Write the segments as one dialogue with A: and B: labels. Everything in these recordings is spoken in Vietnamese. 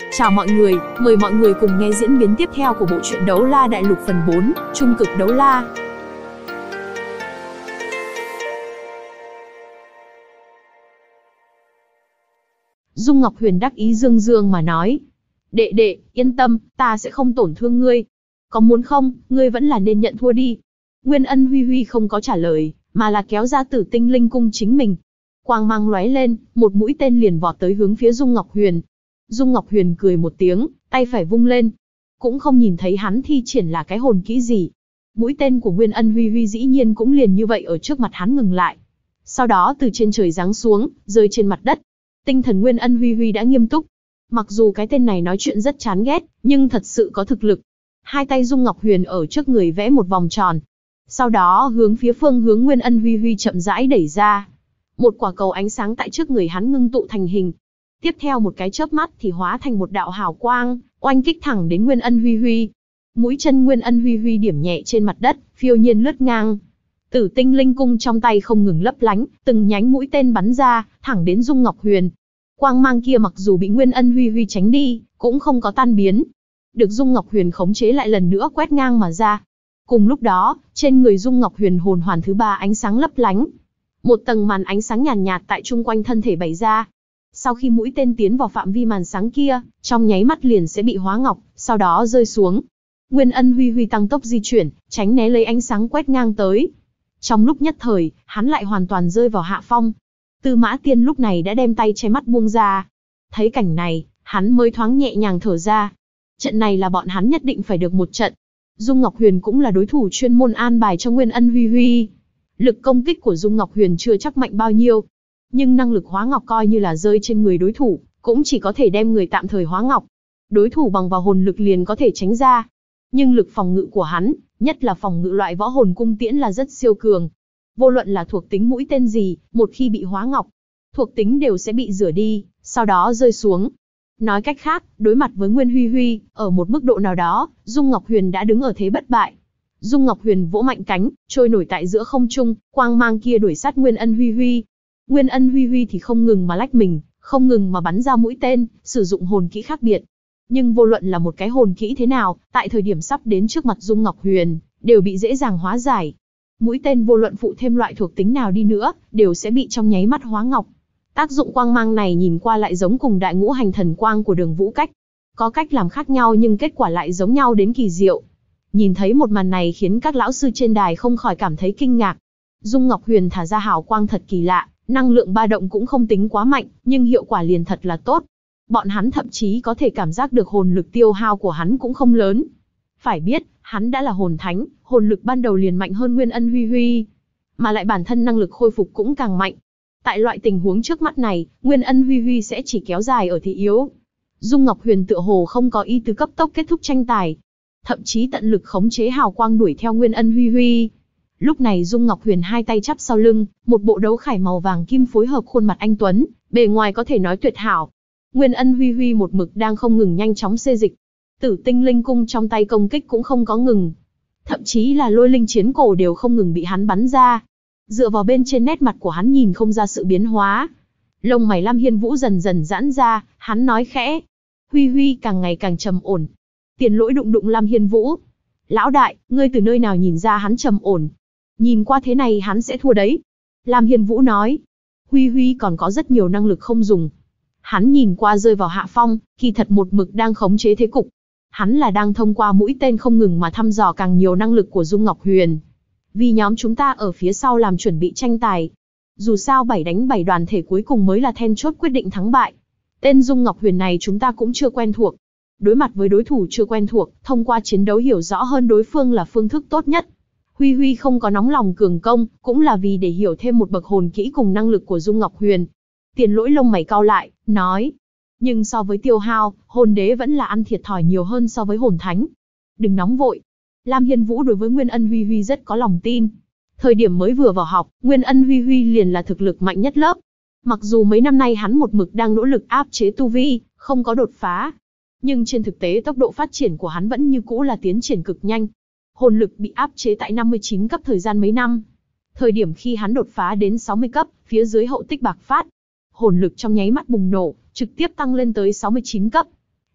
A: Chào mọi người, mời mọi người cùng nghe diễn biến tiếp theo của bộ truyện Đấu La Đại Lục phần 4, Trung cực đấu la. Dung Ngọc Huyền đắc ý dương dương mà nói. Đệ đệ, yên tâm, ta sẽ không tổn thương ngươi. Có muốn không, ngươi vẫn là nên nhận thua đi. Nguyên Ân Huy Huy không có trả lời, mà là kéo ra Tử Tinh Linh cung chính mình. Quang mang lóe lên, một mũi tên liền vọt tới hướng phía Dung Ngọc Huyền. Dung Ngọc Huyền cười một tiếng, tay phải vung lên. Cũng không nhìn thấy hắn thi triển là cái hồn kỹ gì. Mũi tên của Nguyên Ân Huy Huy dĩ nhiên cũng liền như vậy ở trước mặt hắn ngừng lại. Sau đó từ trên trời giáng xuống, rơi trên mặt đất. Tinh thần Nguyên Ân Huy Huy đã nghiêm túc. Mặc dù cái tên này nói chuyện rất chán ghét, nhưng thật sự có thực lực. Hai tay Dung Ngọc Huyền ở trước người vẽ một vòng tròn. Sau đó hướng phía phương hướng Nguyên Ân Huy Huy chậm rãi đẩy ra. Một quả cầu ánh sáng tại trước người hắn ngưng tụ thành hình. Tiếp theo một cái chớp mắt thì hóa thành một đạo hào quang, oanh kích thẳng đến Nguyên Ân Huy Huy. Mũi chân Nguyên Ân Huy Huy điểm nhẹ trên mặt đất, phiêu nhiên lướt ngang. Tử Tinh Linh cung trong tay không ngừng lấp lánh, từng nhánh mũi tên bắn ra, thẳng đến Dung Ngọc Huyền. Quang mang kia mặc dù bị Nguyên Ân Huy Huy tránh đi, cũng không có tan biến. Được Dung Ngọc Huyền khống chế lại lần nữa quét ngang mà ra. Cùng lúc đó, trên người Dung Ngọc Huyền hồn hoàn thứ 3 ánh sáng lấp lánh. Một tầng màn ánh sáng nhàn nhạt tại chung quanh thân thể bày ra. Sau khi mũi tên tiến vào phạm vi màn sáng kia, trong nháy mắt liền sẽ bị hóa ngọc, sau đó rơi xuống. Nguyên Ân Huy Huy tăng tốc di chuyển, tránh né lấy ánh sáng quét ngang tới. Trong lúc nhất thời, hắn lại hoàn toàn rơi vào hạ phong. Tư Mã Tiên lúc này đã đem tay che mắt buông ra. Thấy cảnh này, hắn mới thoáng nhẹ nhàng thở ra. Trận này là bọn hắn nhất định phải được một trận. Dung Ngọc Huyền cũng là đối thủ chuyên môn an bài cho Nguyên Ân Huy Huy. Lực công kích của Dung Ngọc Huyền chưa chắc mạnh bao nhiêu. Nhưng năng lực hóa ngọc coi như là rơi trên người đối thủ, cũng chỉ có thể đem người tạm thời hóa ngọc. Đối thủ bằng vào hồn lực liền có thể tránh ra. Nhưng lực phòng ngự của hắn, nhất là phòng ngự loại võ hồn cung tiễn là rất siêu cường. Vô luận là thuộc tính mũi tên gì, một khi bị hóa ngọc, thuộc tính đều sẽ bị rửa đi, sau đó rơi xuống. Nói cách khác, đối mặt với Nguyên Huy Huy, ở một mức độ nào đó, Dung Ngọc Huyền đã đứng ở thế bất bại. Dung Ngọc Huyền vỗ mạnh cánh, trôi nổi tại giữa không trung, quang mang kia đuổi sát Nguyên Ân Huy Huy. Nguyên Ân Huy Huy thì không ngừng mà lách mình, không ngừng mà bắn ra mũi tên, sử dụng hồn kỹ khác biệt. Nhưng vô luận là một cái hồn kỹ thế nào, tại thời điểm sắp đến trước mặt Dung Ngọc Huyền, đều bị dễ dàng hóa giải. Mũi tên vô luận phụ thêm loại thuộc tính nào đi nữa, đều sẽ bị trong nháy mắt hóa ngọc. Tác dụng quang mang này nhìn qua lại giống cùng Đại Ngũ Hành Thần Quang của Đường Vũ Cách. Có cách làm khác nhau nhưng kết quả lại giống nhau đến kỳ diệu. Nhìn thấy một màn này khiến các lão sư trên đài không khỏi cảm thấy kinh ngạc. Dung Ngọc Huyền thả ra hào quang thật kỳ lạ, năng lượng ba động cũng không tính quá mạnh, nhưng hiệu quả liền thật là tốt. Bọn hắn thậm chí có thể cảm giác được hồn lực tiêu hao của hắn cũng không lớn. Phải biết, hắn đã là hồn thánh, hồn lực ban đầu liền mạnh hơn Nguyên Ân Huy Huy. Mà lại bản thân năng lực khôi phục cũng càng mạnh. Tại loại tình huống trước mắt này, Nguyên Ân Huy Huy sẽ chỉ kéo dài ở thế yếu. Dung Ngọc Huyền tựa hồ không có ý tứ cấp tốc kết thúc tranh tài. Thậm chí tận lực khống chế hào quang đuổi theo Nguyên Ân Huy Huy. Lúc này Dung Ngọc Huyền hai tay chắp sau lưng, một bộ đấu khải màu vàng kim phối hợp khuôn mặt anh tuấn, bề ngoài có thể nói tuyệt hảo. Nguyên Ân Huy Huy một mực đang không ngừng nhanh chóng xê dịch. Tử Tinh Linh cung trong tay công kích cũng không có ngừng. Thậm chí là Lôi Linh chiến cổ đều không ngừng bị hắn bắn ra. Dựa vào bên trên nét mặt của hắn nhìn không ra sự biến hóa. Lông mày Lam Hiên Vũ dần dần giãn ra, hắn nói khẽ. Huy Huy càng ngày càng trầm ổn. Tiền Lỗi đụng đụng Lam Hiên Vũ. Lão đại, ngươi từ nơi nào nhìn ra hắn trầm ổn? Nhìn qua thế này hắn sẽ thua đấy. Lam Hiên Vũ nói. Huy Huy còn có rất nhiều năng lực không dùng. Hắn nhìn qua rơi vào hạ phong, kỳ thật một mực đang khống chế thế cục. Hắn là đang thông qua mũi tên không ngừng mà thăm dò càng nhiều năng lực của Dung Ngọc Huyền. Vì nhóm chúng ta ở phía sau làm chuẩn bị tranh tài. Dù sao 7 đánh 7 đoàn thể cuối cùng mới là then chốt quyết định thắng bại. Tên Dung Ngọc Huyền này chúng ta cũng chưa quen thuộc. Đối mặt với đối thủ chưa quen thuộc, thông qua chiến đấu hiểu rõ hơn đối phương là phương thức tốt nhất. Huy Huy không có nóng lòng cường công, cũng là vì để hiểu thêm một bậc hồn kỹ cùng năng lực của Dung Ngọc Huyền. Tiền Lỗi lông mày cau lại, nói. Nhưng so với tiêu hao, hồn đế vẫn là ăn thiệt thòi nhiều hơn so với hồn thánh. Đừng nóng vội. Lam Hiên Vũ đối với Nguyên Ân Huy Huy rất có lòng tin. Thời điểm mới vừa vào học, Nguyên Ân Huy Huy liền là thực lực mạnh nhất lớp. Mặc dù mấy năm nay hắn một mực đang nỗ lực áp chế tu vi, không có đột phá. Nhưng trên thực tế tốc độ phát triển của hắn vẫn như cũ là tiến triển cực nhanh. Hồn lực bị áp chế tại 59 cấp thời gian mấy năm. Thời điểm khi hắn đột phá đến 60 cấp, phía dưới hậu tích bạc phát. Hồn lực trong nháy mắt bùng nổ, trực tiếp tăng lên tới 69 cấp.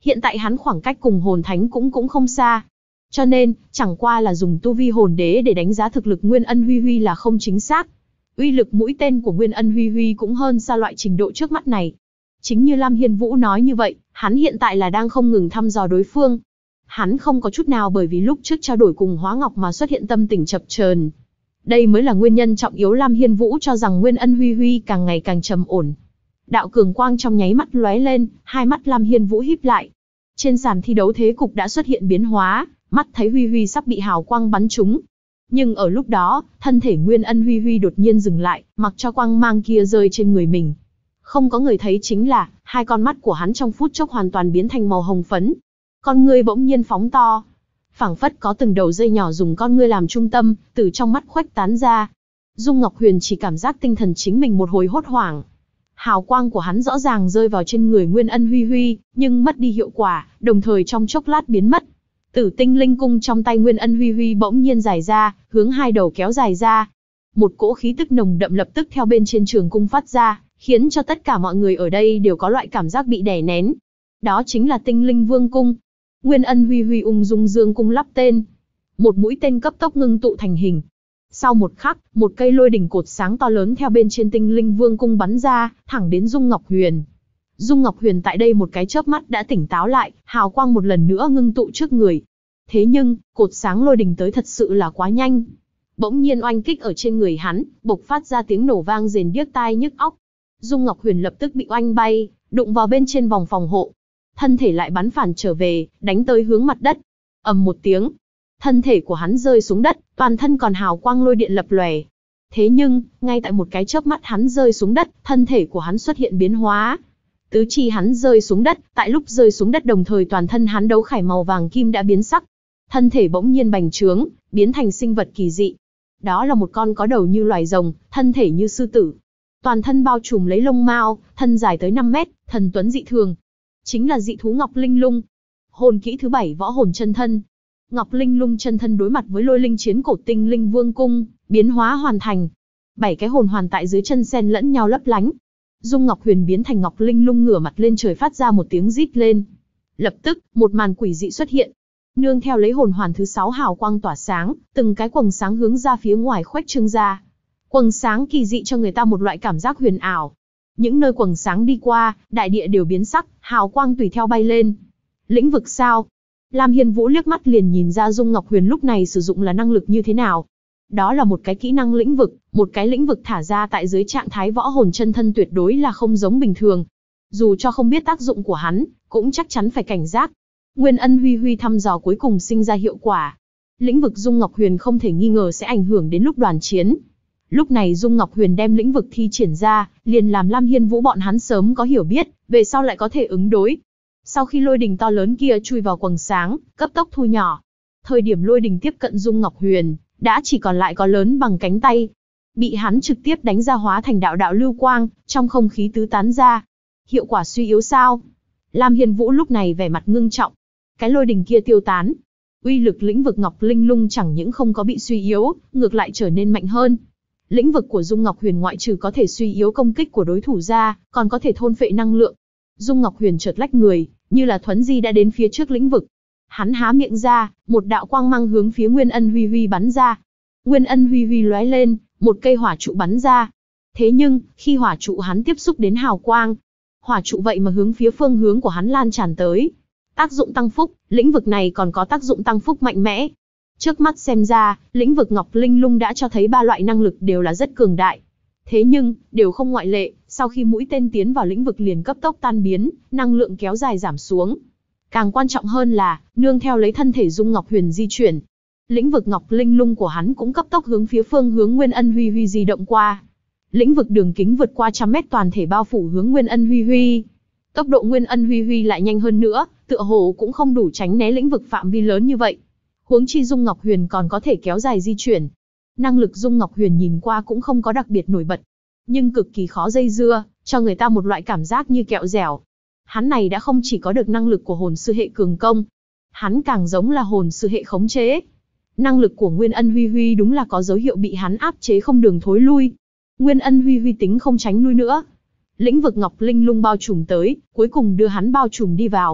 A: Hiện tại hắn khoảng cách cùng hồn thánh cũng không xa. Cho nên, chẳng qua là dùng tu vi hồn đế để đánh giá thực lực Nguyên Ân Huy Huy là không chính xác. Uy lực mũi tên của Nguyên Ân Huy Huy cũng hơn xa loại trình độ trước mắt này. Chính như Lam Hiên Vũ nói như vậy, hắn hiện tại là đang không ngừng thăm dò đối phương. Hắn không có chút nào bởi vì lúc trước trao đổi cùng Hóa Ngọc mà xuất hiện tâm tình chập chờn. Đây mới là nguyên nhân trọng yếu Lam Hiên Vũ cho rằng Nguyên Ân Huy Huy càng ngày càng trầm ổn. Đạo cường quang trong nháy mắt lóe lên, hai mắt Lam Hiên Vũ híp lại. Trên sàn thi đấu thế cục đã xuất hiện biến hóa, mắt thấy Huy Huy sắp bị hào quang bắn trúng. Nhưng ở lúc đó, thân thể Nguyên Ân Huy Huy đột nhiên dừng lại, mặc cho quang mang kia rơi trên người mình. Không có người thấy chính là, hai con mắt của hắn trong phút chốc hoàn toàn biến thành màu hồng phấn. Con ngươi bỗng nhiên phóng to. Phảng phất có từng đầu dây nhỏ dùng con ngươi làm trung tâm, từ trong mắt khuếch tán ra. Dung Ngọc Huyền chỉ cảm giác tinh thần chính mình một hồi hốt hoảng. Hào quang của hắn rõ ràng rơi vào trên người Nguyên Ân Huy Huy, nhưng mất đi hiệu quả, đồng thời trong chốc lát biến mất. Tử tinh linh cung trong tay Nguyên Ân Huy Huy bỗng nhiên dài ra, hướng hai đầu kéo dài ra. Một cỗ khí tức nồng đậm lập tức theo bên trên trường cung phát ra, khiến cho tất cả mọi người ở đây đều có loại cảm giác bị đè nén. Đó chính là Tinh Linh Vương cung. Nguyên Ân Huy Huy ung dung dương cung lắp tên. Một mũi tên cấp tốc ngưng tụ thành hình. Sau một khắc, một cây lôi đỉnh cột sáng to lớn theo bên trên Tinh Linh Vương cung bắn ra, thẳng đến Dung Ngọc Huyền. Dung Ngọc Huyền tại đây một cái chớp mắt đã tỉnh táo lại, hào quang một lần nữa ngưng tụ trước người. Thế nhưng, cột sáng lôi đỉnh tới thật sự là quá nhanh. Bỗng nhiên oanh kích ở trên người hắn, bộc phát ra tiếng nổ vang rền điếc tai nhức óc. Dung Ngọc Huyền lập tức bị oanh bay, đụng vào bên trên vòng phòng hộ. Thân thể lại bắn phản trở về, đánh tới hướng mặt đất. Ầm một tiếng, thân thể của hắn rơi xuống đất, toàn thân còn hào quang lôi điện lập lòe. Thế nhưng, ngay tại một cái chớp mắt hắn rơi xuống đất, thân thể của hắn xuất hiện biến hóa. Tứ chi hắn rơi xuống đất, tại lúc rơi xuống đất đồng thời toàn thân hắn đấu khải màu vàng kim đã biến sắc. Thân thể bỗng nhiên bành trướng, biến thành sinh vật kỳ dị. Đó là một con có đầu như loài rồng, thân thể như sư tử. Toàn thân bao trùm lấy lông mao, thân dài tới 5 mét, thần tuấn dị thường. Chính là dị thú Ngọc Linh Lung. Hồn kỹ thứ 7 võ hồn chân thân. Ngọc Linh Lung chân thân đối mặt với lôi linh chiến cổ Tinh Linh Vương cung, biến hóa hoàn thành. 7 cái hồn hoàn tại dưới chân xen lẫn nhau lấp lánh. Dung Ngọc Huyền biến thành Ngọc Linh Lung ngửa mặt lên trời phát ra một tiếng rít lên. Lập tức, một màn quỷ dị xuất hiện. Nương theo lấy hồn hoàn thứ 6 hào quang tỏa sáng, từng cái quầng sáng hướng ra phía ngoài khuếch trương ra. Quầng sáng kỳ dị cho người ta một loại cảm giác huyền ảo. Những nơi quầng sáng đi qua, đại địa đều biến sắc, hào quang tùy theo bay lên. Lĩnh vực sao? Lam Hiên Vũ liếc mắt liền nhìn ra Dung Ngọc Huyền lúc này sử dụng là năng lực như thế nào. Đó là một cái kỹ năng lĩnh vực, một cái lĩnh vực thả ra tại dưới trạng thái võ hồn chân thân tuyệt đối là không giống bình thường. Dù cho không biết tác dụng của hắn, cũng chắc chắn phải cảnh giác. Nguyên Ân Huy Huy thăm dò cuối cùng sinh ra hiệu quả. Lĩnh vực Dung Ngọc Huyền không thể nghi ngờ sẽ ảnh hưởng đến lúc đoàn chiến. Lúc này Dung Ngọc Huyền đem lĩnh vực thi triển ra, liền làm Lam Hiên Vũ bọn hắn sớm có hiểu biết, về sau lại có thể ứng đối. Sau khi lôi đình to lớn kia chui vào quầng sáng, cấp tốc thu nhỏ. Thời điểm lôi đình tiếp cận Dung Ngọc Huyền, đã chỉ còn lại có lớn bằng cánh tay. Bị hắn trực tiếp đánh ra hóa thành đạo đạo lưu quang, trong không khí tứ tán ra. Hiệu quả suy yếu sao? Lam Hiên Vũ lúc này vẻ mặt ngưng trọng. Cái lôi đình kia tiêu tán. Uy lực lĩnh vực Ngọc Linh Lung chẳng những không có bị suy yếu, ngược lại trở nên mạnh hơn. Lĩnh vực của Dung Ngọc Huyền ngoại trừ có thể suy yếu công kích của đối thủ ra, còn có thể thôn phệ năng lượng. Dung Ngọc Huyền chợt lách người, như là thuấn di đã đến phía trước lĩnh vực. Hắn há miệng ra, một đạo quang mang hướng phía Nguyên Ân Huy Huy bắn ra. Nguyên Ân Huy Huy lóe lên, một cây hỏa trụ bắn ra. Thế nhưng, khi hỏa trụ hắn tiếp xúc đến hào quang, hỏa trụ vậy mà hướng phía phương hướng của hắn lan tràn tới. Tác dụng tăng phúc, lĩnh vực này còn có tác dụng tăng phúc mạnh mẽ. Trước mắt xem ra, lĩnh vực Ngọc Linh Lung đã cho thấy 3 loại năng lực đều là rất cường đại. Thế nhưng, đều không ngoại lệ, sau khi mũi tên tiến vào lĩnh vực liền cấp tốc tan biến, năng lượng kéo dài giảm xuống. Càng quan trọng hơn là, nương theo lấy thân thể Dung Ngọc Huyền di chuyển. Lĩnh vực Ngọc Linh Lung của hắn cũng cấp tốc hướng phía phương hướng Nguyên Ân Huy Huy di động qua. Lĩnh vực đường kính vượt qua 100 mét toàn thể bao phủ hướng Nguyên Ân Huy Huy. Tốc độ Nguyên Ân Huy Huy lại nhanh hơn nữa, tựa hồ cũng không đủ tránh né lĩnh vực phạm vi lớn như vậy. Huống chi Dung Ngọc Huyền còn có thể kéo dài di chuyển. Năng lực Dung Ngọc Huyền nhìn qua cũng không có đặc biệt nổi bật, nhưng cực kỳ khó dây dưa, cho người ta một loại cảm giác như kẹo dẻo. Hắn này đã không chỉ có được năng lực của hồn sư hệ cường công, hắn càng giống là hồn sư hệ khống chế. Năng lực của Nguyên Ân Huy Huy đúng là có dấu hiệu bị hắn áp chế không đường thối lui. Nguyên Ân Huy Huy tính không tránh lui nữa. Lĩnh vực Ngọc Linh Lung bao trùm tới, cuối cùng đưa hắn bao trùm đi vào.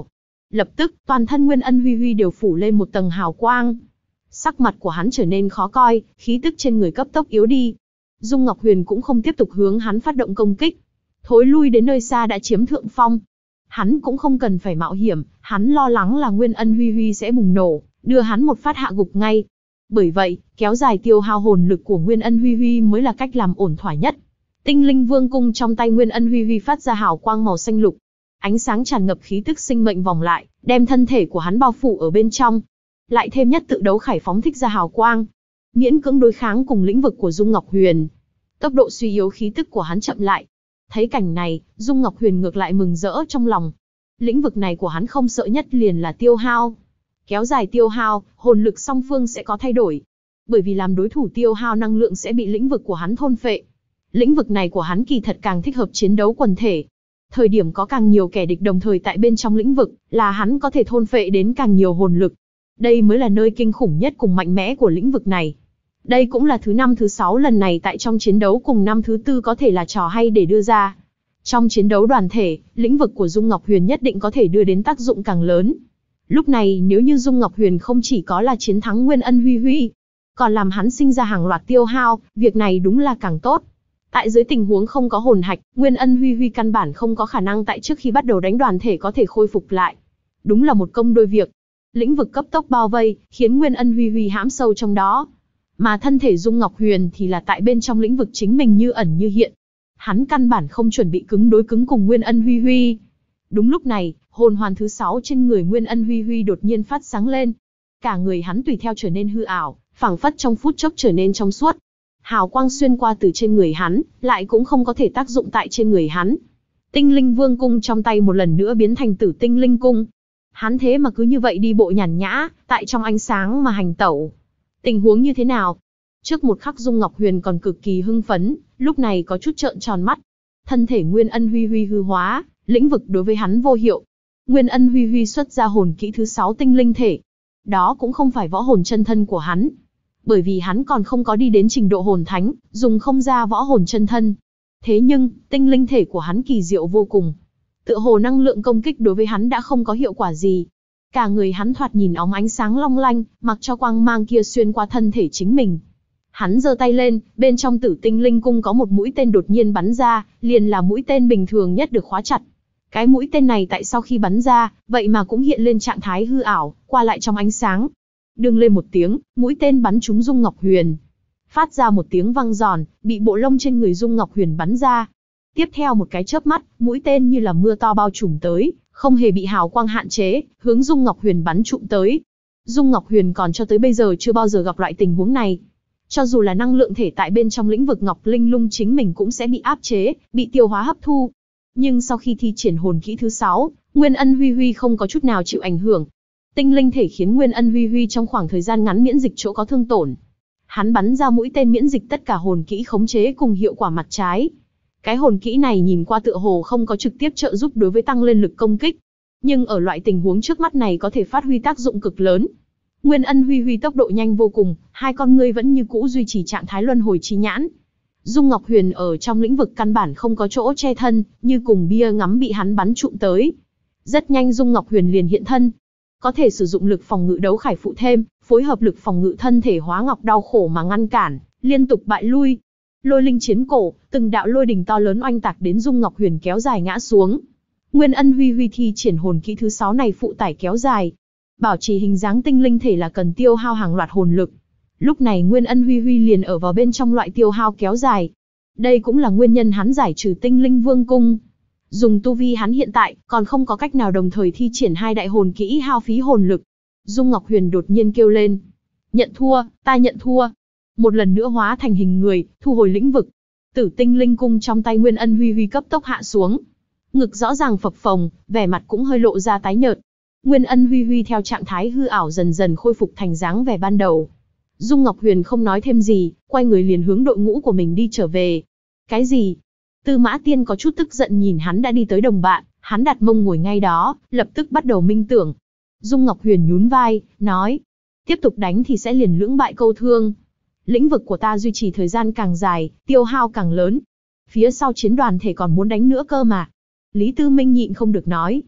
A: Lập tức, toàn thân Nguyên Ân Huy Huy đều phủ lên một tầng hào quang. Sắc mặt của hắn trở nên khó coi, khí tức trên người cấp tốc yếu đi. Dung Ngọc Huyền cũng không tiếp tục hướng hắn phát động công kích. Thối lui đến nơi xa đã chiếm thượng phong. Hắn cũng không cần phải mạo hiểm, hắn lo lắng là Nguyên Ân Huy Huy sẽ bùng nổ, đưa hắn một phát hạ gục ngay. Bởi vậy, kéo dài tiêu hao hồn lực của Nguyên Ân Huy Huy mới là cách làm ổn thỏa nhất. Tinh Linh Vương cung trong tay Nguyên Ân Huy Huy phát ra hào quang màu xanh lục. Ánh sáng tràn ngập khí tức sinh mệnh vòng lại, đem thân thể của hắn bao phủ ở bên trong. Lại thêm nhất tự đấu khải phóng thích ra hào quang, miễn cưỡng đối kháng cùng lĩnh vực của Dung Ngọc Huyền. Tốc độ suy yếu khí tức của hắn chậm lại. Thấy cảnh này, Dung Ngọc Huyền ngược lại mừng rỡ trong lòng. Lĩnh vực này của hắn không sợ nhất liền là tiêu hao. Kéo dài tiêu hao, hồn lực song phương sẽ có thay đổi. Bởi vì làm đối thủ tiêu hao năng lượng sẽ bị lĩnh vực của hắn thôn phệ. Lĩnh vực này của hắn kỳ thật càng thích hợp chiến đấu quần thể. Thời điểm có càng nhiều kẻ địch đồng thời tại bên trong lĩnh vực, là hắn có thể thôn phệ đến càng nhiều hồn lực. Đây mới là nơi kinh khủng nhất cùng mạnh mẽ của lĩnh vực này. Đây cũng là thứ 5 thứ 6 lần này tại trong chiến đấu cùng năm thứ 4 có thể là trò hay để đưa ra. Trong chiến đấu đoàn thể, lĩnh vực của Dung Ngọc Huyền nhất định có thể đưa đến tác dụng càng lớn. Lúc này nếu như Dung Ngọc Huyền không chỉ có là chiến thắng Nguyên Ân Huy Huy, còn làm hắn sinh ra hàng loạt tiêu hao, việc này đúng là càng tốt. Tại dưới tình huống không có hồn hạch, Nguyên Ân Huy Huy căn bản không có khả năng tại trước khi bắt đầu đánh đoàn thể có thể khôi phục lại. Đúng là một công đôi việc. Lĩnh vực cấp tốc bao vây, khiến Nguyên Ân Huy Huy hãm sâu trong đó. Mà thân thể Dung Ngọc Huyền thì là tại bên trong lĩnh vực chính mình như ẩn như hiện. Hắn căn bản không chuẩn bị cứng đối cứng cùng Nguyên Ân Huy Huy. Đúng lúc này, hồn hoàn thứ 6 trên người Nguyên Ân Huy Huy đột nhiên phát sáng lên. Cả người hắn tùy theo trở nên hư ảo, phảng phất trong phút chốc trở nên trong suốt. Hào quang xuyên qua từ trên người hắn, lại cũng không có thể tác dụng tại trên người hắn. Tinh Linh Vương cung trong tay một lần nữa biến thành Tử Tinh Linh cung. Hắn thế mà cứ như vậy đi bộ nhàn nhã, tại trong ánh sáng mà hành tẩu. Tình huống như thế nào? Trước một khắc Dung Ngọc Huyền còn cực kỳ hưng phấn, lúc này có chút trợn tròn mắt. Thân thể Nguyên Ân Huy Huy hư hóa, lĩnh vực đối với hắn vô hiệu. Nguyên Ân Huy Huy xuất ra hồn kỹ thứ 6 tinh linh thể. Đó cũng không phải võ hồn chân thân của hắn. Bởi vì hắn còn không có đi đến trình độ hồn thánh, dùng không ra võ hồn chân thân. Thế nhưng, tinh linh thể của hắn kỳ diệu vô cùng. Tựa hồ năng lượng công kích đối với hắn đã không có hiệu quả gì. Cả người hắn thoạt nhìn óng ánh sáng long lanh, mặc cho quang mang kia xuyên qua thân thể chính mình. Hắn giơ tay lên, bên trong Tử Tinh Linh cung có một mũi tên đột nhiên bắn ra, liền là mũi tên bình thường nhất được khóa chặt. Cái mũi tên này tại sau khi bắn ra, vậy mà cũng hiện lên trạng thái hư ảo, qua lại trong ánh sáng. Đương lên một tiếng, mũi tên bắn trúng Dung Ngọc Huyền. Phát ra một tiếng vang giòn, bị bộ lông trên người Dung Ngọc Huyền bắn ra. Tiếp theo một cái chớp mắt, mũi tên như là mưa to bao trùm tới, không hề bị hào quang hạn chế, hướng Dung Ngọc Huyền bắn trụm tới. Dung Ngọc Huyền còn cho tới bây giờ chưa bao giờ gặp loại tình huống này. Cho dù là năng lượng thể tại bên trong lĩnh vực Ngọc Linh Lung chính mình cũng sẽ bị áp chế, bị tiêu hóa hấp thu. Nhưng sau khi thi triển hồn kỹ thứ 6, Nguyên Ân Huy Huy không có chút nào chịu ảnh hưởng. Tinh linh thể khiến Nguyên Ân Huy Huy trong khoảng thời gian ngắn miễn dịch chỗ có thương tổn. Hắn bắn ra mũi tên miễn dịch tất cả hồn kỹ khống chế cùng hiệu quả mặt trái. Cái hồn kỹ này nhìn qua tựa hồ không có trực tiếp trợ giúp đối với tăng lên lực công kích. Nhưng ở loại tình huống trước mắt này có thể phát huy tác dụng cực lớn. Nguyên Ân Huy Huy tốc độ nhanh vô cùng, hai con ngươi vẫn như cũ duy trì trạng thái luân hồi chi nhãn. Dung Ngọc Huyền ở trong lĩnh vực căn bản không có chỗ che thân, như cùng bia ngắm bị hắn bắn trụm tới. Rất nhanh Dung Ngọc Huyền liền hiện thân. Có thể sử dụng lực phòng ngự đấu khải phụ thêm, phối hợp lực phòng ngự thân thể hóa ngọc đau khổ mà ngăn cản, liên tục bại lui. Lôi linh chiến cổ, từng đạo lôi đình to lớn oanh tạc đến Dung Ngọc Huyền kéo dài ngã xuống. Nguyên Ân Huy Huy thi triển hồn kỹ thứ 6 này phụ tải kéo dài. Bảo trì hình dáng tinh linh thể là cần tiêu hao hàng loạt hồn lực. Lúc này Nguyên Ân Huy Huy liền ở vào bên trong loại tiêu hao kéo dài. Đây cũng là nguyên nhân hắn giải trừ Tinh Linh Vương cung. Dùng tu vi hắn hiện tại, còn không có cách nào đồng thời thi triển hai đại hồn kỹ hao phí hồn lực. Dung Ngọc Huyền đột nhiên kêu lên. Nhận thua, ta nhận thua. Một lần nữa hóa thành hình người, thu hồi lĩnh vực. Tử Tinh Linh cung trong tay Nguyên Ân Huy Huy cấp tốc hạ xuống. Ngực rõ ràng phập phồng, vẻ mặt cũng hơi lộ ra tái nhợt. Nguyên Ân Huy Huy theo trạng thái hư ảo dần dần khôi phục thành dáng vẻ ban đầu. Dung Ngọc Huyền không nói thêm gì, quay người liền hướng đội ngũ của mình đi trở về. Cái gì? Tư Mã Tiên có chút tức giận nhìn hắn đã đi tới đồng bạn, hắn đặt mông ngồi ngay đó, lập tức bắt đầu minh tưởng. Dung Ngọc Huyền nhún vai, nói, tiếp tục đánh thì sẽ liền lưỡng bại câu thương. Lĩnh vực của ta duy trì thời gian càng dài, tiêu hao càng lớn. Phía sau chiến đoàn thể còn muốn đánh nữa cơ mà. Lý Tư Minh nhịn không được nói.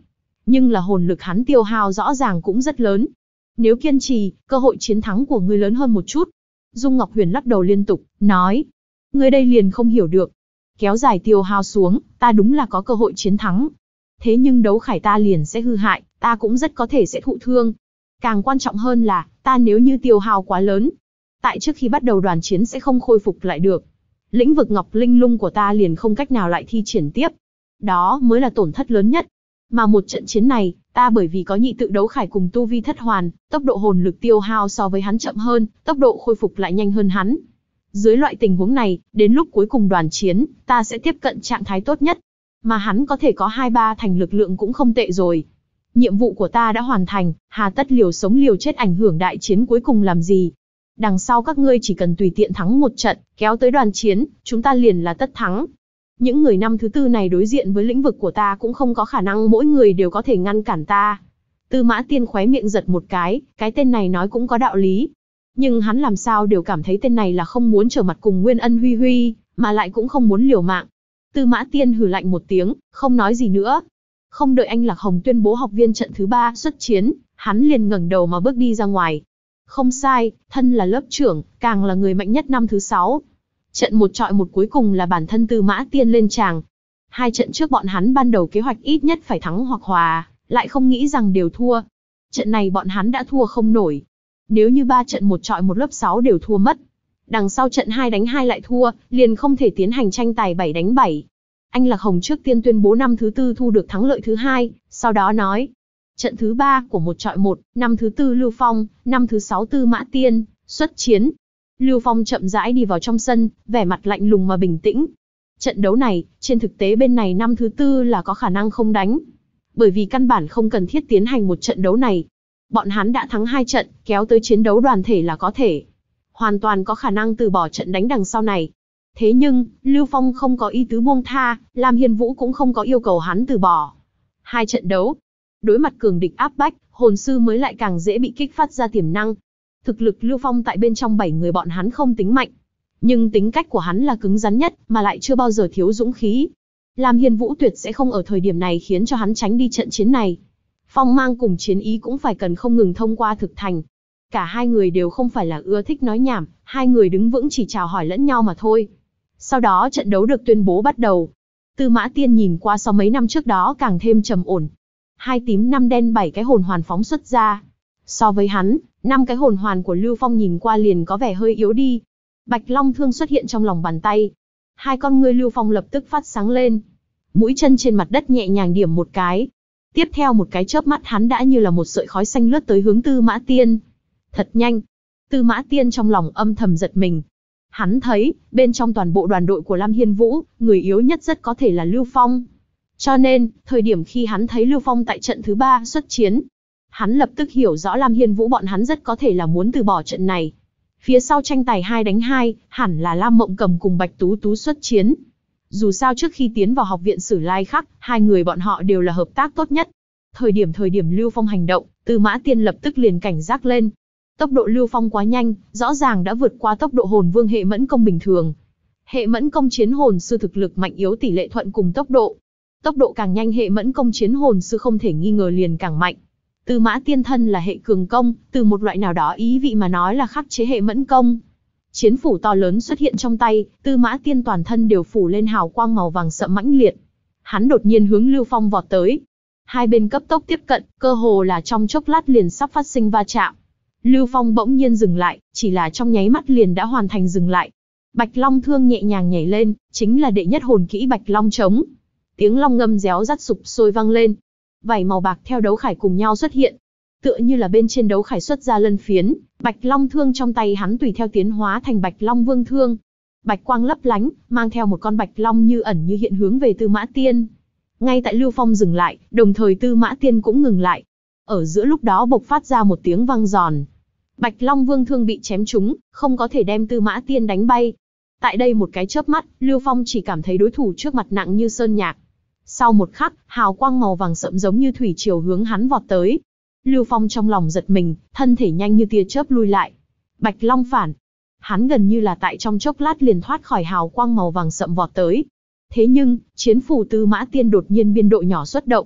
A: Nhưng là hồn lực hắn tiêu hao rõ ràng cũng rất lớn. Nếu kiên trì, cơ hội chiến thắng của ngươi lớn hơn một chút. Dung Ngọc Huyền lắc đầu liên tục, nói. Ngươi đây liền không hiểu được. Kéo dài tiêu hao xuống, ta đúng là có cơ hội chiến thắng. Thế nhưng đấu khải ta liền sẽ hư hại, ta cũng rất có thể sẽ thụ thương. Càng quan trọng hơn là, ta nếu như tiêu hao quá lớn, tại trước khi bắt đầu đoàn chiến sẽ không khôi phục lại được. Lĩnh vực Ngọc Linh Lung của ta liền không cách nào lại thi triển tiếp. Đó mới là tổn thất lớn nhất. Mà một trận chiến này, ta bởi vì có nhị tự đấu khải cùng tu vi thất hoàn, tốc độ hồn lực tiêu hao so với hắn chậm hơn, tốc độ khôi phục lại nhanh hơn hắn. Dưới loại tình huống này, đến lúc cuối cùng đoàn chiến, ta sẽ tiếp cận trạng thái tốt nhất. Mà hắn có thể có 2-3 thành lực lượng cũng không tệ rồi. Nhiệm vụ của ta đã hoàn thành, hà tất liều sống liều chết ảnh hưởng đại chiến cuối cùng làm gì. Đằng sau các ngươi chỉ cần tùy tiện thắng một trận, kéo tới đoàn chiến, chúng ta liền là tất thắng. Những người năm thứ tư này đối diện với lĩnh vực của ta cũng không có khả năng mỗi người đều có thể ngăn cản ta. Tư Mã Tiên khóe miệng giật một cái tên này nói cũng có đạo lý. Nhưng hắn làm sao đều cảm thấy tên này là không muốn trở mặt cùng Nguyên Ân Huy Huy, mà lại cũng không muốn liều mạng. Tư Mã Tiên hừ lạnh một tiếng, không nói gì nữa. Không đợi anh Lạc Hồng tuyên bố học viên trận thứ 3 xuất chiến, hắn liền ngẩng đầu mà bước đi ra ngoài. Không sai, thân là lớp trưởng, càng là người mạnh nhất năm thứ 6. Trận một chọi một cuối cùng là bản thân Tư Mã Tiên lên tràng. 2 trận trước bọn hắn ban đầu kế hoạch ít nhất phải thắng hoặc hòa, lại không nghĩ rằng đều thua. Trận này bọn hắn đã thua không nổi. Nếu như 3 trận một chọi một lớp 6 đều thua mất, đằng sau trận 2 đánh 2 lại thua, liền không thể tiến hành tranh tài 7 đánh 7. Anh Lạc Hồng trước tiên tuyên bố năm thứ 4 thu được thắng lợi thứ 2, sau đó nói. Trận thứ 3 của một chọi một, năm thứ 4 Lưu Phong, năm thứ 6 Tư Mã Tiên, xuất chiến. Lưu Phong chậm rãi đi vào trong sân, vẻ mặt lạnh lùng mà bình tĩnh. Trận đấu này, trên thực tế bên này năm thứ 4 là có khả năng không đánh. Bởi vì căn bản không cần thiết tiến hành một trận đấu này. Bọn hắn đã thắng 2 trận, kéo tới chiến đấu đoàn thể là có thể. Hoàn toàn có khả năng từ bỏ trận đánh đằng sau này. Thế nhưng, Lưu Phong không có ý tứ buông tha, Lam Hiên Vũ cũng không có yêu cầu hắn từ bỏ. 2 trận đấu. Đối mặt cường địch áp bách, hồn sư mới lại càng dễ bị kích phát ra tiềm năng. Thực lực Lưu Phong tại bên trong 7 người bọn hắn không tính mạnh. Nhưng tính cách của hắn là cứng rắn nhất, mà lại chưa bao giờ thiếu dũng khí. Lam Hiên Vũ tuyệt sẽ không ở thời điểm này khiến cho hắn tránh đi trận chiến này. Phong mang cùng chiến ý cũng phải cần không ngừng thông qua thực thành. Cả hai người đều không phải là ưa thích nói nhảm, hai người đứng vững chỉ chào hỏi lẫn nhau mà thôi. Sau đó trận đấu được tuyên bố bắt đầu. Tư Mã Tiên nhìn qua so mấy năm trước đó càng thêm trầm ổn. 2 tím 5 đen 7 cái hồn hoàn phóng xuất ra. So với hắn, 5 cái hồn hoàn của Lưu Phong nhìn qua liền có vẻ hơi yếu đi. Bạch Long thương xuất hiện trong lòng bàn tay. 2 con ngươi Lưu Phong lập tức phát sáng lên. Mũi chân trên mặt đất nhẹ nhàng điểm một cái. Tiếp theo một cái chớp mắt hắn đã như là một sợi khói xanh lướt tới hướng Tư Mã Tiên. Thật nhanh. Tư Mã Tiên trong lòng âm thầm giật mình. Hắn thấy, bên trong toàn bộ đoàn đội của Lam Hiên Vũ, người yếu nhất rất có thể là Lưu Phong. Cho nên, thời điểm khi hắn thấy Lưu Phong tại trận thứ 3 xuất chiến, hắn lập tức hiểu rõ Lam Hiên Vũ bọn hắn rất có thể là muốn từ bỏ trận này. Phía sau tranh tài 2 đánh 2, hẳn là Lam Mộng Cầm cùng Bạch Tú Tú xuất chiến. Dù sao trước khi tiến vào học viện Sử Lai Khắc, hai người bọn họ đều là hợp tác tốt nhất. Thời điểm Lưu Phong hành động, Tư Mã Tiên lập tức liền cảnh giác lên. Tốc độ Lưu Phong quá nhanh, rõ ràng đã vượt qua tốc độ hồn vương hệ mẫn công bình thường. Hệ mẫn công chiến hồn sư thực lực mạnh yếu tỷ lệ thuận cùng tốc độ. Tốc độ càng nhanh hệ mẫn công chiến hồn sư không thể nghi ngờ liền càng mạnh. Tư Mã Tiên thân là hệ cường công, từ một loại nào đó ý vị mà nói là khắc chế hệ mẫn công. Chiến phủ to lớn xuất hiện trong tay, Tư Mã Tiên toàn thân đều phủ lên hào quang màu vàng sậm mãnh liệt. Hắn đột nhiên hướng Lưu Phong vọt tới. Hai bên cấp tốc tiếp cận, cơ hồ là trong chốc lát liền sắp phát sinh va chạm. Lưu Phong bỗng nhiên dừng lại, chỉ là trong nháy mắt liền đã hoàn thành dừng lại. Bạch Long thương nhẹ nhàng nhảy lên, chính là đệ nhất hồn kỹ Bạch Long trống. Tiếng long ngâm réo rắt sụp sôi vang lên. Vảy màu bạc theo đấu khải cùng nhau xuất hiện. Tựa như là bên trên đấu khải xuất ra lân phiến, Bạch Long thương trong tay hắn tùy theo tiến hóa thành Bạch Long Vương thương. Bạch quang lấp lánh, mang theo một con Bạch Long như ẩn như hiện hướng về Tư Mã Tiên. Ngay tại Lưu Phong dừng lại, đồng thời Tư Mã Tiên cũng ngừng lại. Ở giữa lúc đó bộc phát ra một tiếng vang giòn. Bạch Long Vương thương bị chém trúng, không có thể đem Tư Mã Tiên đánh bay. Tại đây một cái chớp mắt, Lưu Phong chỉ cảm thấy đối thủ trước mặt nặng như sơn nhạc. Sau một khắc, hào quang màu vàng sậm giống như thủy triều hướng hắn vọt tới. Lưu Phong trong lòng giật mình, thân thể nhanh như tia chớp lui lại. Bạch Long phản. Hắn gần như là tại trong chốc lát liền thoát khỏi hào quang màu vàng sậm vọt tới. Thế nhưng, chiến phủ Tư Mã Tiên đột nhiên biên độ nhỏ xuất động.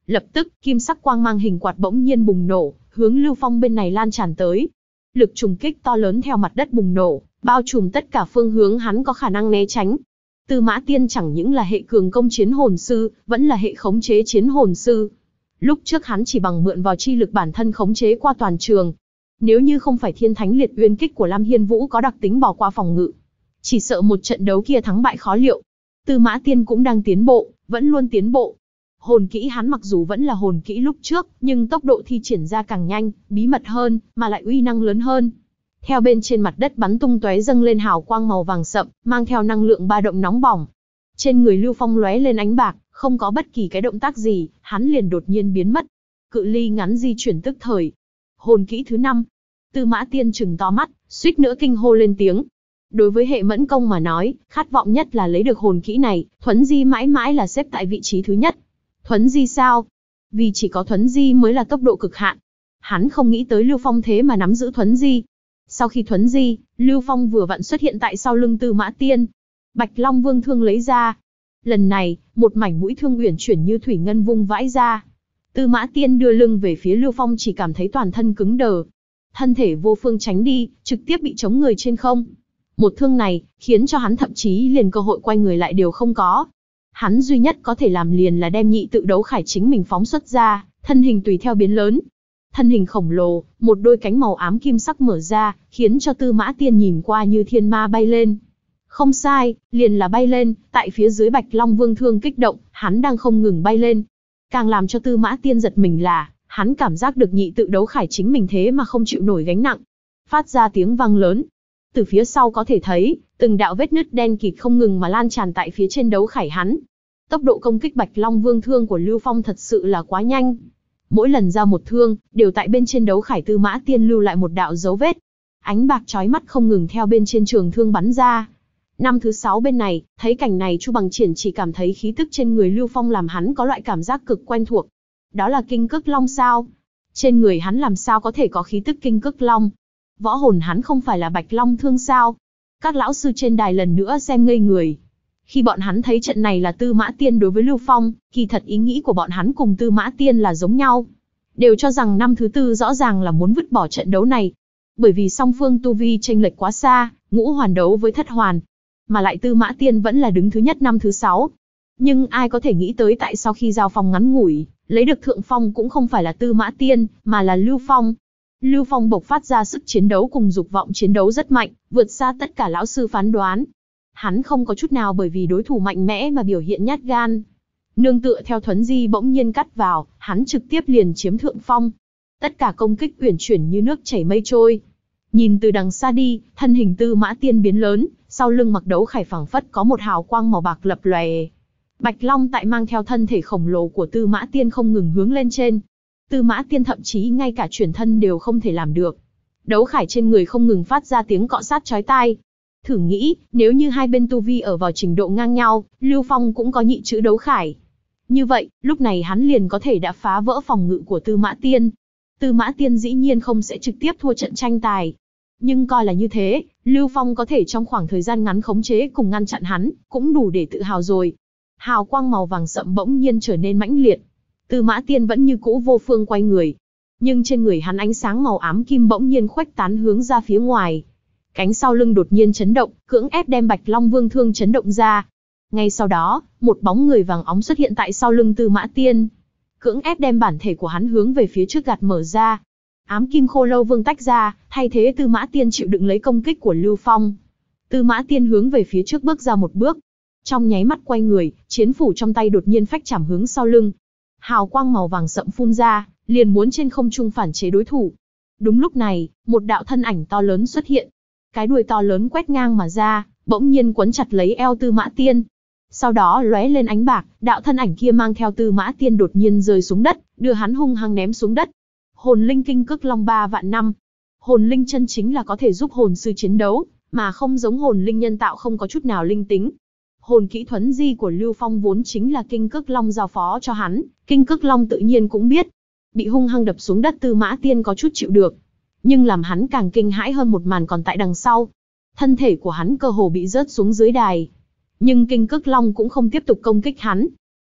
A: Lập tức, kim sắc quang mang hình quạt bỗng nhiên bùng nổ, hướng Lưu Phong bên này lan tràn tới. Lực trùng kích to lớn theo mặt đất bùng nổ, bao trùm tất cả phương hướng hắn có khả năng né tránh. Tư Mã Tiên chẳng những là hệ cường công chiến hồn sư, vẫn là hệ khống chế chiến hồn sư. Lúc trước hắn chỉ bằng mượn vào chi lực bản thân khống chế qua toàn trường. Nếu như không phải Thiên Thánh Liệt Uyên Kích của Lam Hiên Vũ có đặc tính bỏ qua phòng ngự, chỉ sợ một trận đấu kia thắng bại khó liệu. Tư Mã Tiên cũng đang tiến bộ, vẫn luôn tiến bộ. Hồn kỹ hắn mặc dù vẫn là hồn kỹ lúc trước, nhưng tốc độ thi triển ra càng nhanh, bí mật hơn, mà lại uy năng lớn hơn. Theo bên trên mặt đất bắn tung tóe dâng lên hào quang màu vàng sậm, mang theo năng lượng ba động nóng bỏng. Trên người Lưu Phong lóe lên ánh bạc, không có bất kỳ cái động tác gì, hắn liền đột nhiên biến mất. Cự ly ngắn di chuyển tức thời. Hồn kỹ thứ 5. Tư Mã Tiên trừng to mắt, suýt nữa kinh hô lên tiếng. Đối với hệ mẫn công mà nói, khát vọng nhất là lấy được hồn kỹ này, thuấn di mãi mãi là xếp tại vị trí thứ nhất. Thuấn di sao? Vì chỉ có thuấn di mới là tốc độ cực hạn. Hắn không nghĩ tới Lưu Phong thế mà nắm giữ thuấn di. Sau khi thuấn di, Lưu Phong vừa vặn xuất hiện tại sau lưng Tư Mã Tiên. Bạch Long Vương thương lấy ra. Lần này, một mảnh mũi thương uyển chuyển như thủy ngân vung vãi ra. Tư Mã Tiên đưa lưng về phía Lưu Phong chỉ cảm thấy toàn thân cứng đờ. Thân thể vô phương tránh đi, trực tiếp bị chống người trên không. Một thương này, khiến cho hắn thậm chí liền cơ hội quay người lại đều không có. Hắn duy nhất có thể làm liền là đem nhị tự đấu khải chính mình phóng xuất ra, thân hình tùy theo biến lớn. Thân hình khổng lồ, một đôi cánh màu ám kim sắc mở ra, khiến cho Tư Mã Tiên nhìn qua như thiên ma bay lên. Không sai, liền là bay lên, tại phía dưới Bạch Long Vương thương kích động, hắn đang không ngừng bay lên. Càng làm cho Tư Mã Tiên giật mình là, hắn cảm giác được nhị tự đấu khải chính mình thế mà không chịu nổi gánh nặng. Phát ra tiếng vang lớn. Từ phía sau có thể thấy, từng đạo vết nứt đen kịt không ngừng mà lan tràn tại phía trên đấu khải hắn. Tốc độ công kích Bạch Long Vương thương của Lưu Phong thật sự là quá nhanh. Mỗi lần ra một thương, đều tại bên trên đấu khải Tư Mã Tiên lưu lại một đạo dấu vết. Ánh bạc chói mắt không ngừng theo bên trên trường thương bắn ra. Năm thứ 6 bên này, thấy cảnh này Chu Bằng Triển chỉ cảm thấy khí tức trên người Lưu Phong làm hắn có loại cảm giác cực quen thuộc. Đó là Kinh Cức Long sao? Trên người hắn làm sao có thể có khí tức Kinh Cức Long? Võ hồn hắn không phải là Bạch Long thương sao? Các lão sư trên đài lần nữa xem ngây người. Khi bọn hắn thấy trận này là Tư Mã Tiên đối với Lưu Phong, kỳ thật ý nghĩ của bọn hắn cùng Tư Mã Tiên là giống nhau. Đều cho rằng năm thứ 4 rõ ràng là muốn vứt bỏ trận đấu này. Bởi vì song phương tu vi chênh lệch quá xa, ngũ hoàn đấu với thất hoàn. Mà lại Tư Mã Tiên vẫn là đứng thứ nhất năm thứ 6. Nhưng ai có thể nghĩ tới tại sau khi giao phong ngắn ngủi, lấy được thượng phong cũng không phải là Tư Mã Tiên, mà là Lưu Phong. Lưu Phong bộc phát ra sức chiến đấu cùng dục vọng chiến đấu rất mạnh, vượt xa tất cả lão sư phán đoán. Hắn không có chút nào bởi vì đối thủ mạnh mẽ mà biểu hiện nhát gan. Nương tựa theo thuấn di bỗng nhiên cắt vào, hắn trực tiếp liền chiếm thượng phong. Tất cả công kích uyển chuyển như nước chảy mây trôi. Nhìn từ đằng xa đi, thân hình Tư Mã Tiên biến lớn, sau lưng mặc đấu khải phảng phất có một hào quang màu bạc lập lòe. Bạch Long tại mang theo thân thể khổng lồ của Tư Mã Tiên không ngừng hướng lên trên. Tư Mã Tiên thậm chí ngay cả chuyển thân đều không thể làm được. Đấu khải trên người không ngừng phát ra tiếng cọ sát chói tai. Thử nghĩ, nếu như hai bên tu vi ở vào trình độ ngang nhau, Lưu Phong cũng có nhị chữ đấu khải. Như vậy, lúc này hắn liền có thể đã phá vỡ phòng ngự của Tư Mã Tiên. Tư Mã Tiên dĩ nhiên không sẽ trực tiếp thua trận tranh tài. Nhưng coi là như thế, Lưu Phong có thể trong khoảng thời gian ngắn khống chế cùng ngăn chặn hắn, cũng đủ để tự hào rồi. Hào quang màu vàng sậm bỗng nhiên trở nên mãnh liệt. Tư Mã Tiên vẫn như cũ vô phương quay người. Nhưng trên người hắn ánh sáng màu ám kim bỗng nhiên khuếch tán hướng ra phía ngoài. Cánh sau lưng đột nhiên chấn động, cưỡng ép đem Bạch Long Vương thương chấn động ra. Ngay sau đó, một bóng người vàng óng xuất hiện tại sau lưng Tư Mã Tiên. Cưỡng ép đem bản thể của hắn hướng về phía trước gạt mở ra. Ám kim khô lâu vương tách ra, thay thế Tư Mã Tiên chịu đựng lấy công kích của Lưu Phong. Tư Mã Tiên hướng về phía trước bước ra một bước. Trong nháy mắt quay người, chiến phủ trong tay đột nhiên phách chảm hướng sau lưng. Hào quang màu vàng sậm phun ra, liền muốn trên không trung phản chế đối thủ. Đúng lúc này, một đạo thân ảnh to lớn xuất hiện. Cái đuôi to lớn quét ngang mà ra, bỗng nhiên quấn chặt lấy eo Tư Mã Tiên. Sau đó lóe lên ánh bạc, đạo thân ảnh kia mang theo Tư Mã Tiên đột nhiên rơi xuống đất, đưa hắn hung hăng ném xuống đất. Hồn linh Kinh Cức Long 3 vạn năm. Hồn linh chân chính là có thể giúp hồn sư chiến đấu, mà không giống hồn linh nhân tạo không có chút nào linh tính. Hồn kỹ thuấn di của Lưu Phong vốn chính là Kinh Cức Long giao phó cho hắn, Kinh Cức Long tự nhiên cũng biết. Bị hung hăng đập xuống đất Tư Mã Tiên có chút chịu được. Nhưng làm hắn càng kinh hãi hơn một màn còn tại đằng sau. Thân thể của hắn cơ hồ bị rớt xuống dưới đài. Nhưng Kinh Cức Long cũng không tiếp tục công kích hắn.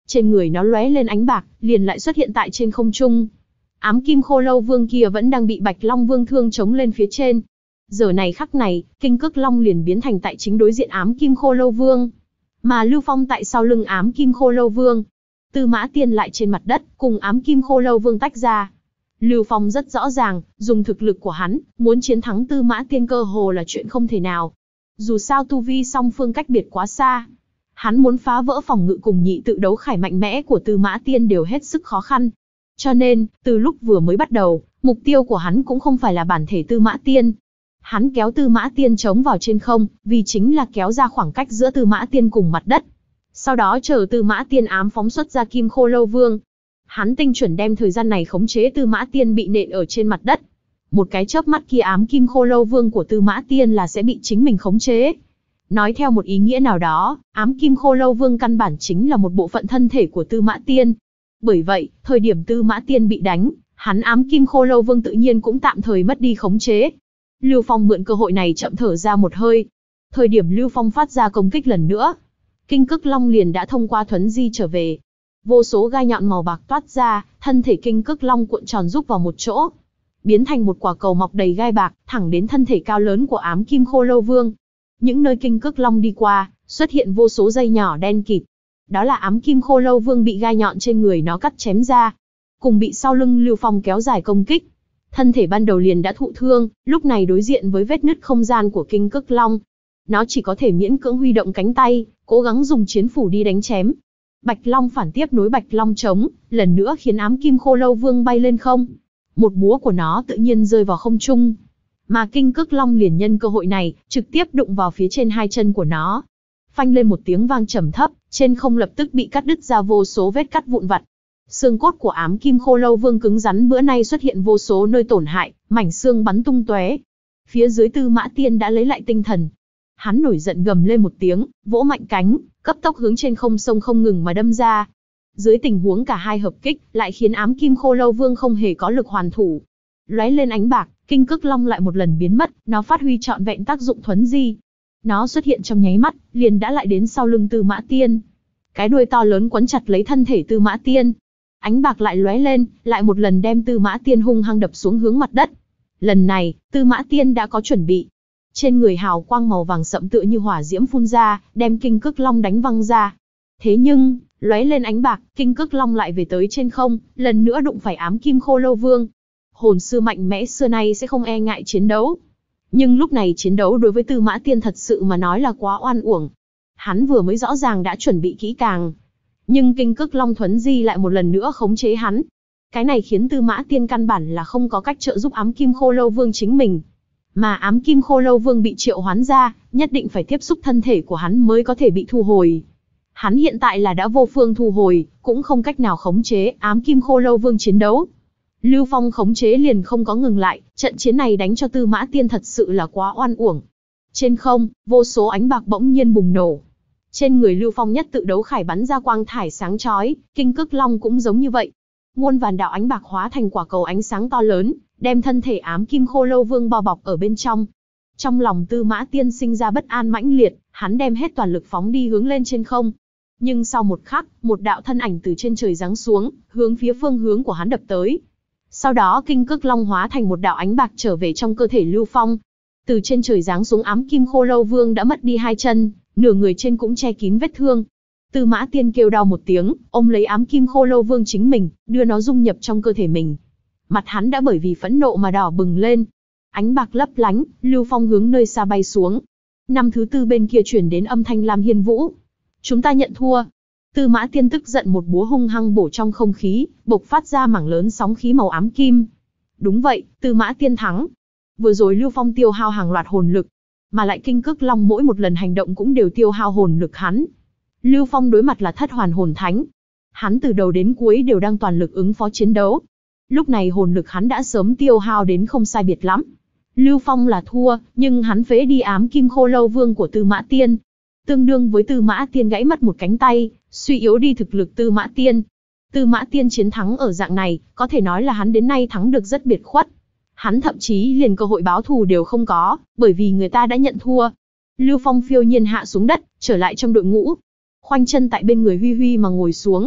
A: Trên người nó lóe lên ánh bạc, liền lại xuất hiện tại trên không trung. Ám kim khô lâu vương kia vẫn đang bị Bạch Long Vương thương chống lên phía trên. Giờ này khắc này, Kinh Cước Long liền biến thành tại chính đối diện ám kim khô lâu vương. Mà Lưu Phong tại sau lưng ám kim khô lâu vương. Tư Mã Tiên lại trên mặt đất, cùng ám kim khô lâu vương tách ra. Lưu Phong rất rõ ràng, dùng thực lực của hắn, muốn chiến thắng Tư Mã Tiên cơ hồ là chuyện không thể nào. Dù sao tu vi song phương cách biệt quá xa. Hắn muốn phá vỡ phòng ngự cùng nhị tự đấu khải mạnh mẽ của Tư Mã Tiên đều hết sức khó khăn. Cho nên, từ lúc vừa mới bắt đầu, mục tiêu của hắn cũng không phải là bản thể Tư Mã Tiên. Hắn kéo Tư Mã Tiên chống vào trên không, vì chính là kéo ra khoảng cách giữa Tư Mã Tiên cùng mặt đất. Sau đó chờ Tư Mã Tiên ám phóng xuất ra Kim Khô Lâu Vương. Hắn tinh chuẩn đem thời gian này khống chế Tư Mã Tiên bị nện ở trên mặt đất. Một cái chớp mắt kia ám Kim Khô Lâu Vương của Tư Mã Tiên là sẽ bị chính mình khống chế. Nói theo một ý nghĩa nào đó, ám Kim Khô Lâu Vương căn bản chính là một bộ phận thân thể của Tư Mã Tiên. Bởi vậy, thời điểm Tư Mã Tiên bị đánh, hắn ám Kim Khô Lâu Vương tự nhiên cũng tạm thời mất đi khống chế. Lưu Phong mượn cơ hội này chậm thở ra một hơi. Thời điểm Lưu Phong phát ra công kích lần nữa, Kinh Cước Long liền đã thông qua thuấn di trở về. Vô số gai nhọn màu bạc toát ra, thân thể Kinh Cước Long cuộn tròn rúc vào một chỗ, biến thành một quả cầu mọc đầy gai bạc, thẳng đến thân thể cao lớn của ám Kim Khô Lâu Vương. Những nơi Kinh Cước Long đi qua, xuất hiện vô số dây nhỏ đen kịt. Đó là ám Kim Khô Lâu Vương bị gai nhọn trên người nó cắt chém ra, cùng bị sau lưng Lưu Phong kéo dài công kích. Thân thể ban đầu liền đã thụ thương, lúc này đối diện với vết nứt không gian của Kinh Cước Long, nó chỉ có thể miễn cưỡng huy động cánh tay, cố gắng dùng chiến phủ đi đánh chém. Bạch Long phản tiếp nối Bạch Long trống, lần nữa khiến ám Kim Khô Lâu Vương bay lên không. Một búa của nó tự nhiên rơi vào không trung, mà Kinh Cước Long liền nhân cơ hội này, trực tiếp đụng vào phía trên hai chân của nó. Phanh lên một tiếng vang trầm thấp, trên không lập tức bị cắt đứt ra vô số vết cắt vụn vặt. Xương cốt của ám Kim Khô Lâu Vương cứng rắn bữa nay xuất hiện vô số nơi tổn hại, mảnh xương bắn tung tóe. Phía dưới Tư Mã Tiên đã lấy lại tinh thần. Hắn nổi giận gầm lên một tiếng, vỗ mạnh cánh, cấp tốc hướng trên không sông không ngừng mà đâm ra. Dưới tình huống cả hai hợp kích, lại khiến ám Kim Khô Lâu Vương không hề có lực hoàn thủ. Lóe lên ánh bạc, Kinh Cước Long lại một lần biến mất, nó phát huy trọn vẹn tác dụng thuấn di. Nó xuất hiện trong nháy mắt, liền đã lại đến sau lưng Tư Mã Tiên. Cái đuôi to lớn quấn chặt lấy thân thể Tư Mã Tiên. Ánh bạc lại lóe lên, lại một lần đem Tư Mã Tiên hung hăng đập xuống hướng mặt đất. Lần này, Tư Mã Tiên đã có chuẩn bị. Trên người hào quang màu vàng sậm tựa như hỏa diễm phun ra, đem Kinh Cước Long đánh văng ra. Thế nhưng, lóe lên ánh bạc, Kinh Cước Long lại về tới trên không, lần nữa đụng phải ám Kim Khô Lâu Vương. Hồn sư mạnh mẽ xưa nay sẽ không e ngại chiến đấu. Nhưng lúc này chiến đấu đối với Tư Mã Tiên thật sự mà nói là quá oan uổng. Hắn vừa mới rõ ràng đã chuẩn bị kỹ càng, nhưng Kinh Cước Long thuấn di lại một lần nữa khống chế hắn. Cái này khiến Tư Mã Tiên căn bản là không có cách trợ giúp ám Kim Khô Lâu Vương chính mình. Mà ám Kim Khô Lâu Vương bị triệu hoán ra, nhất định phải tiếp xúc thân thể của hắn mới có thể bị thu hồi. Hắn hiện tại là đã vô phương thu hồi, cũng không cách nào khống chế ám Kim Khô Lâu Vương chiến đấu. Lưu Phong khống chế liền không có ngừng lại, trận chiến này đánh cho Tư Mã Tiên thật sự là quá oan uổng. Trên không, vô số ánh bạc bỗng nhiên bùng nổ. Trên người Lưu Phong nhất tự đấu khải bắn ra quang thải sáng chói, Kinh Cước Long cũng giống như vậy. Muôn vàn đạo ánh bạc hóa thành quả cầu ánh sáng to lớn, đem thân thể ám Kim Khô Lâu Vương bao bọc ở bên trong. Trong lòng Tư Mã Tiên sinh ra bất an mãnh liệt, hắn đem hết toàn lực phóng đi hướng lên trên không. Nhưng sau một khắc, một đạo thân ảnh từ trên trời giáng xuống, hướng phía phương hướng của hắn đập tới. Sau đó Kinh Cước Long hóa thành một đạo ánh bạc trở về trong cơ thể Lưu Phong. Từ trên trời giáng xuống ám Kim Khô Lâu Vương đã mất đi hai chân, nửa người trên cũng che kín vết thương. Tư Mã Tiên kêu đau một tiếng, ôm lấy ám Kim Khô Lâu Vương chính mình, đưa nó dung nhập trong cơ thể mình. Mặt hắn đã bởi vì phẫn nộ mà đỏ bừng lên. Ánh bạc lấp lánh, Lưu Phong hướng nơi xa bay xuống. Năm thứ tư bên kia truyền đến âm thanh Lam Hiên Vũ. Chúng ta nhận thua. Tư Mã Tiên tức giận một búa hung hăng bổ trong không khí, bộc phát ra mảng lớn sóng khí màu ám kim. Đúng vậy, Tư Mã Tiên thắng. Vừa rồi Lưu Phong tiêu hao hàng loạt hồn lực, mà lại Kinh Cước Long mỗi một lần hành động cũng đều tiêu hao hồn lực hắn. Lưu Phong đối mặt là thất hoàn hồn thánh. Hắn từ đầu đến cuối đều đang toàn lực ứng phó chiến đấu. Lúc này hồn lực hắn đã sớm tiêu hao đến không sai biệt lắm. Lưu Phong là thua, nhưng hắn phế đi ám Kim Khô Lâu Vương của Tư Mã Tiên. Tương đương với Tư Mã Tiên gãy mất một cánh tay, suy yếu đi thực lực Tư Mã Tiên. Tư Mã Tiên chiến thắng ở dạng này, có thể nói là hắn đến nay thắng được rất biệt khuất. Hắn thậm chí liền cơ hội báo thù đều không có, bởi vì người ta đã nhận thua. Lưu Phong phiêu nhiên hạ xuống đất, trở lại trong đội ngũ. Khoanh chân tại bên người Huy Huy mà ngồi xuống,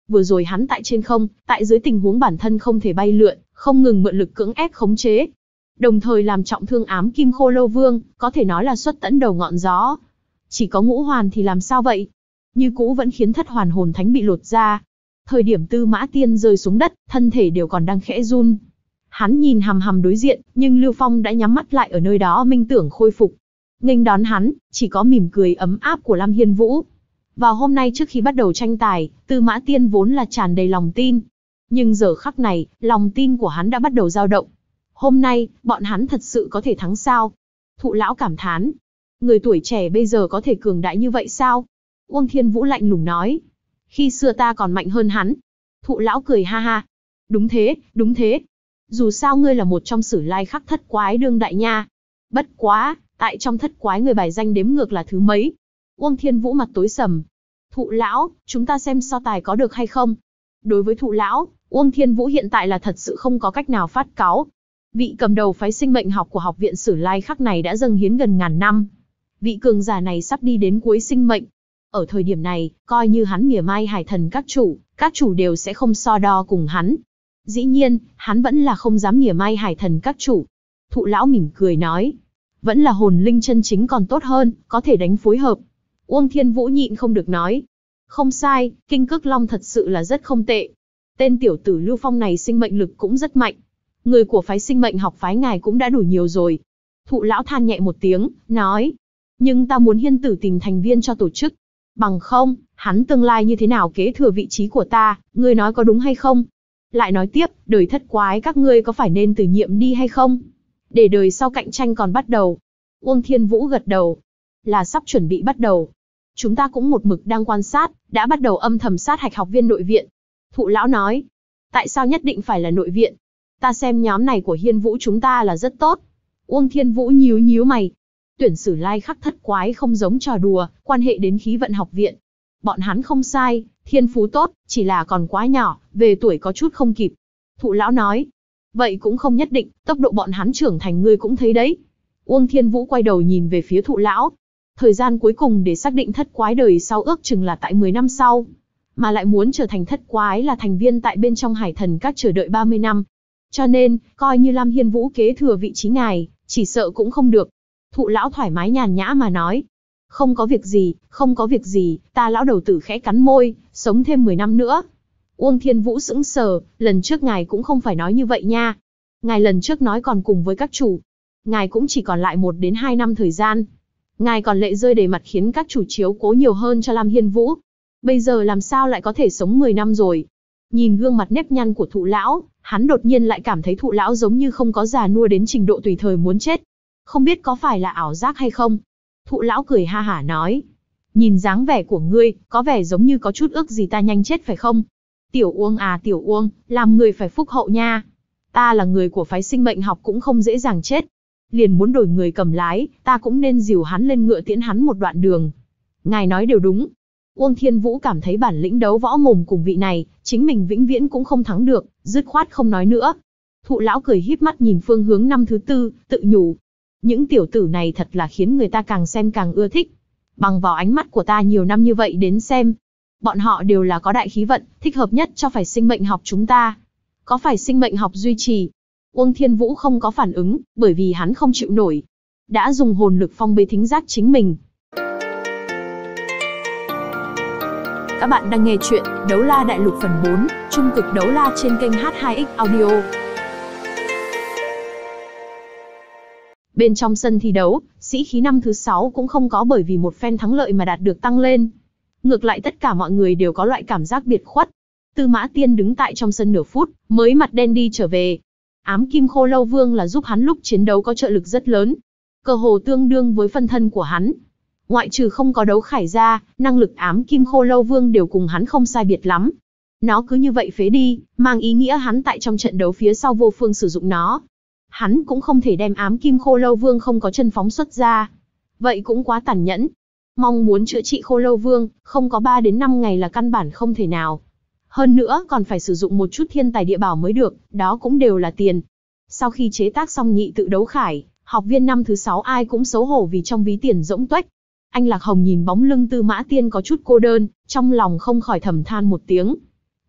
A: Vừa rồi hắn tại trên không, tại dưới tình huống bản thân không thể bay lượn, không ngừng mượn lực cưỡng ép khống chế. Đồng thời làm trọng thương ám kim khô lâu vương, có thể nói là xuất tận đầu ngọn gió. Chỉ có ngũ hoàn thì làm sao vậy? Như cũ vẫn khiến thất hoàn hồn thánh bị lột ra. Thời điểm Tư Mã Tiên rơi xuống đất, thân thể đều còn đang khẽ run. Hắn nhìn hằm hằm đối diện, nhưng Lưu Phong đã nhắm mắt lại ở nơi đó minh tưởng khôi phục. Nghênh đón hắn, chỉ có mỉm cười ấm áp của Lam Hiên Vũ. Vào hôm nay trước khi bắt đầu tranh tài, Tư Mã Tiên vốn là tràn đầy lòng tin. Nhưng giờ khắc này, lòng tin của hắn đã bắt đầu dao động. Hôm nay, bọn hắn thật sự có thể thắng sao? Thụ lão cảm thán. Người tuổi trẻ bây giờ có thể cường đại như vậy sao? Uông Thiên Vũ lạnh lùng nói. Khi xưa ta còn mạnh hơn hắn. Thụ lão cười ha ha. Đúng thế, đúng thế. Dù sao ngươi là một trong sử lai khắc thất quái đương đại nha. Bất quá, tại trong thất quái người bài danh đếm ngược là thứ mấy? Uông Thiên Vũ mặt tối sầm. Thụ lão, chúng ta xem so tài có được hay không? Đối với thụ lão, Uông Thiên Vũ hiện tại là thật sự không có cách nào phát cáu. Vị cầm đầu phái sinh mệnh học của học viện Sử Lai Khắc này đã dâng hiến gần ngàn năm. Vị cường giả này sắp đi đến cuối sinh mệnh. Ở thời điểm này, coi như hắn mỉa mai hải thần các chủ đều sẽ không so đo cùng hắn. Dĩ nhiên, hắn vẫn là không dám mỉa mai hải thần các chủ. Thụ lão mỉm cười nói. Vẫn là hồn linh chân chính còn tốt hơn, có thể đánh phối hợp. Uông Thiên Vũ nhịn không được nói. Không sai, Kinh Cước Long thật sự là rất không tệ. Tên tiểu tử Lưu Phong này sinh mệnh lực cũng rất mạnh. Người của phái sinh mệnh học phái ngài cũng đã đủ nhiều rồi. Thụ lão than nhẹ một tiếng, nói. Nhưng ta muốn Hiên tử tìm thành viên cho tổ chức. Bằng không, hắn tương lai như thế nào kế thừa vị trí của ta, ngươi nói có đúng hay không? Lại nói tiếp, đời thất quái các ngươi có phải nên từ nhiệm đi hay không? Để đời sau cạnh tranh còn bắt đầu. Uông Thiên Vũ gật đầu. Là sắp chuẩn bị bắt đầu. Chúng ta cũng một mực đang quan sát, đã bắt đầu âm thầm sát hạch học viên nội viện. Thụ lão nói. Tại sao nhất định phải là nội viện? Ta xem nhóm này của Hiên Vũ chúng ta là rất tốt. Uông Thiên Vũ nhíu nhíu mày. Tuyển Sử Lai Khắc thất quái không giống trò đùa, quan hệ đến khí vận học viện. Bọn hắn không sai, thiên phú tốt, chỉ là còn quá nhỏ, về tuổi có chút không kịp. Thụ lão nói. Vậy cũng không nhất định, tốc độ bọn hắn trưởng thành ngươi cũng thấy đấy. Uông Thiên Vũ quay đầu nhìn về phía thụ lão. Thời gian cuối cùng để xác định thất quái đời sau ước chừng là tại 10 năm sau. Mà lại muốn trở thành thất quái là thành viên tại bên trong hải thần các chờ đợi 30 năm. Cho nên, coi như Lam Hiên Vũ kế thừa vị trí ngài, chỉ sợ cũng không được. Thụ lão thoải mái nhàn nhã mà nói. Không có việc gì, không có việc gì, ta lão đầu tử khẽ cắn môi, sống thêm 10 năm nữa. Uông Thiên Vũ sững sờ, lần trước ngài cũng không phải nói như vậy nha. Ngài lần trước nói còn cùng với các chủ. Ngài cũng chỉ còn lại 1 đến 2 năm thời gian. Ngài còn lệ rơi đầy mặt khiến các chủ chiếu cố nhiều hơn cho Lam Hiên Vũ. Bây giờ làm sao lại có thể sống 10 năm rồi? Nhìn gương mặt nếp nhăn của thụ lão, hắn đột nhiên lại cảm thấy thụ lão giống như không có già nua đến trình độ tùy thời muốn chết. Không biết có phải là ảo giác hay không? Thụ lão cười ha hả nói. Nhìn dáng vẻ của ngươi, có vẻ giống như có chút ước gì ta nhanh chết phải không? Tiểu Uông à Tiểu Uông, làm người phải phúc hậu nha. Ta là người của phái sinh mệnh học cũng không dễ dàng chết. Liền muốn đổi người cầm lái, ta cũng nên dìu hắn lên ngựa tiễn hắn một đoạn đường. Ngài nói đều đúng. Uông Thiên Vũ cảm thấy bản lĩnh đấu võ mồm cùng vị này, chính mình vĩnh viễn cũng không thắng được, dứt khoát không nói nữa. Thụ lão cười híp mắt nhìn phương hướng năm thứ tư, tự nhủ. Những tiểu tử này thật là khiến người ta càng xem càng ưa thích. Bằng vào ánh mắt của ta nhiều năm như vậy đến xem. Bọn họ đều là có đại khí vận, thích hợp nhất cho phải sinh mệnh học chúng ta. Có phải sinh mệnh học duy trì? Uông Thiên Vũ không có phản ứng, bởi vì hắn không chịu nổi. Đã dùng hồn lực phong bế thính giác chính mình. Các bạn đang nghe chuyện Đấu La Đại Lục phần 4, Trung cực đấu la trên kênh H2X Audio. Bên trong sân thi đấu, sĩ khí năm thứ 6 cũng không có bởi vì một phen thắng lợi mà đạt được tăng lên. Ngược lại tất cả mọi người đều có loại cảm giác biệt khuất. Tư Mã Tiên đứng tại trong sân nửa phút, mới mặt đen đi trở về. Ám Kim Khô Lâu Vương là giúp hắn lúc chiến đấu có trợ lực rất lớn. Cơ hồ tương đương với phân thân của hắn. Ngoại trừ không có đấu khải ra, năng lực Ám Kim Khô Lâu Vương đều cùng hắn không sai biệt lắm. Nó cứ như vậy phế đi, mang ý nghĩa hắn tại trong trận đấu phía sau vô phương sử dụng nó. Hắn cũng không thể đem Ám Kim Khô Lâu Vương không có chân phóng xuất ra. Vậy cũng quá tàn nhẫn. Mong muốn chữa trị Khô Lâu Vương, không có 3 đến 5 ngày là căn bản không thể nào. Hơn nữa còn phải sử dụng một chút thiên tài địa bảo mới được, đó cũng đều là tiền. Sau khi chế tác xong nhị tự đấu khải, học viên năm thứ 6 ai cũng xấu hổ vì trong ví tiền rỗng tuếch. Anh Lạc Hồng nhìn bóng lưng Tư Mã Tiên có chút cô đơn, trong lòng không khỏi thầm than một tiếng.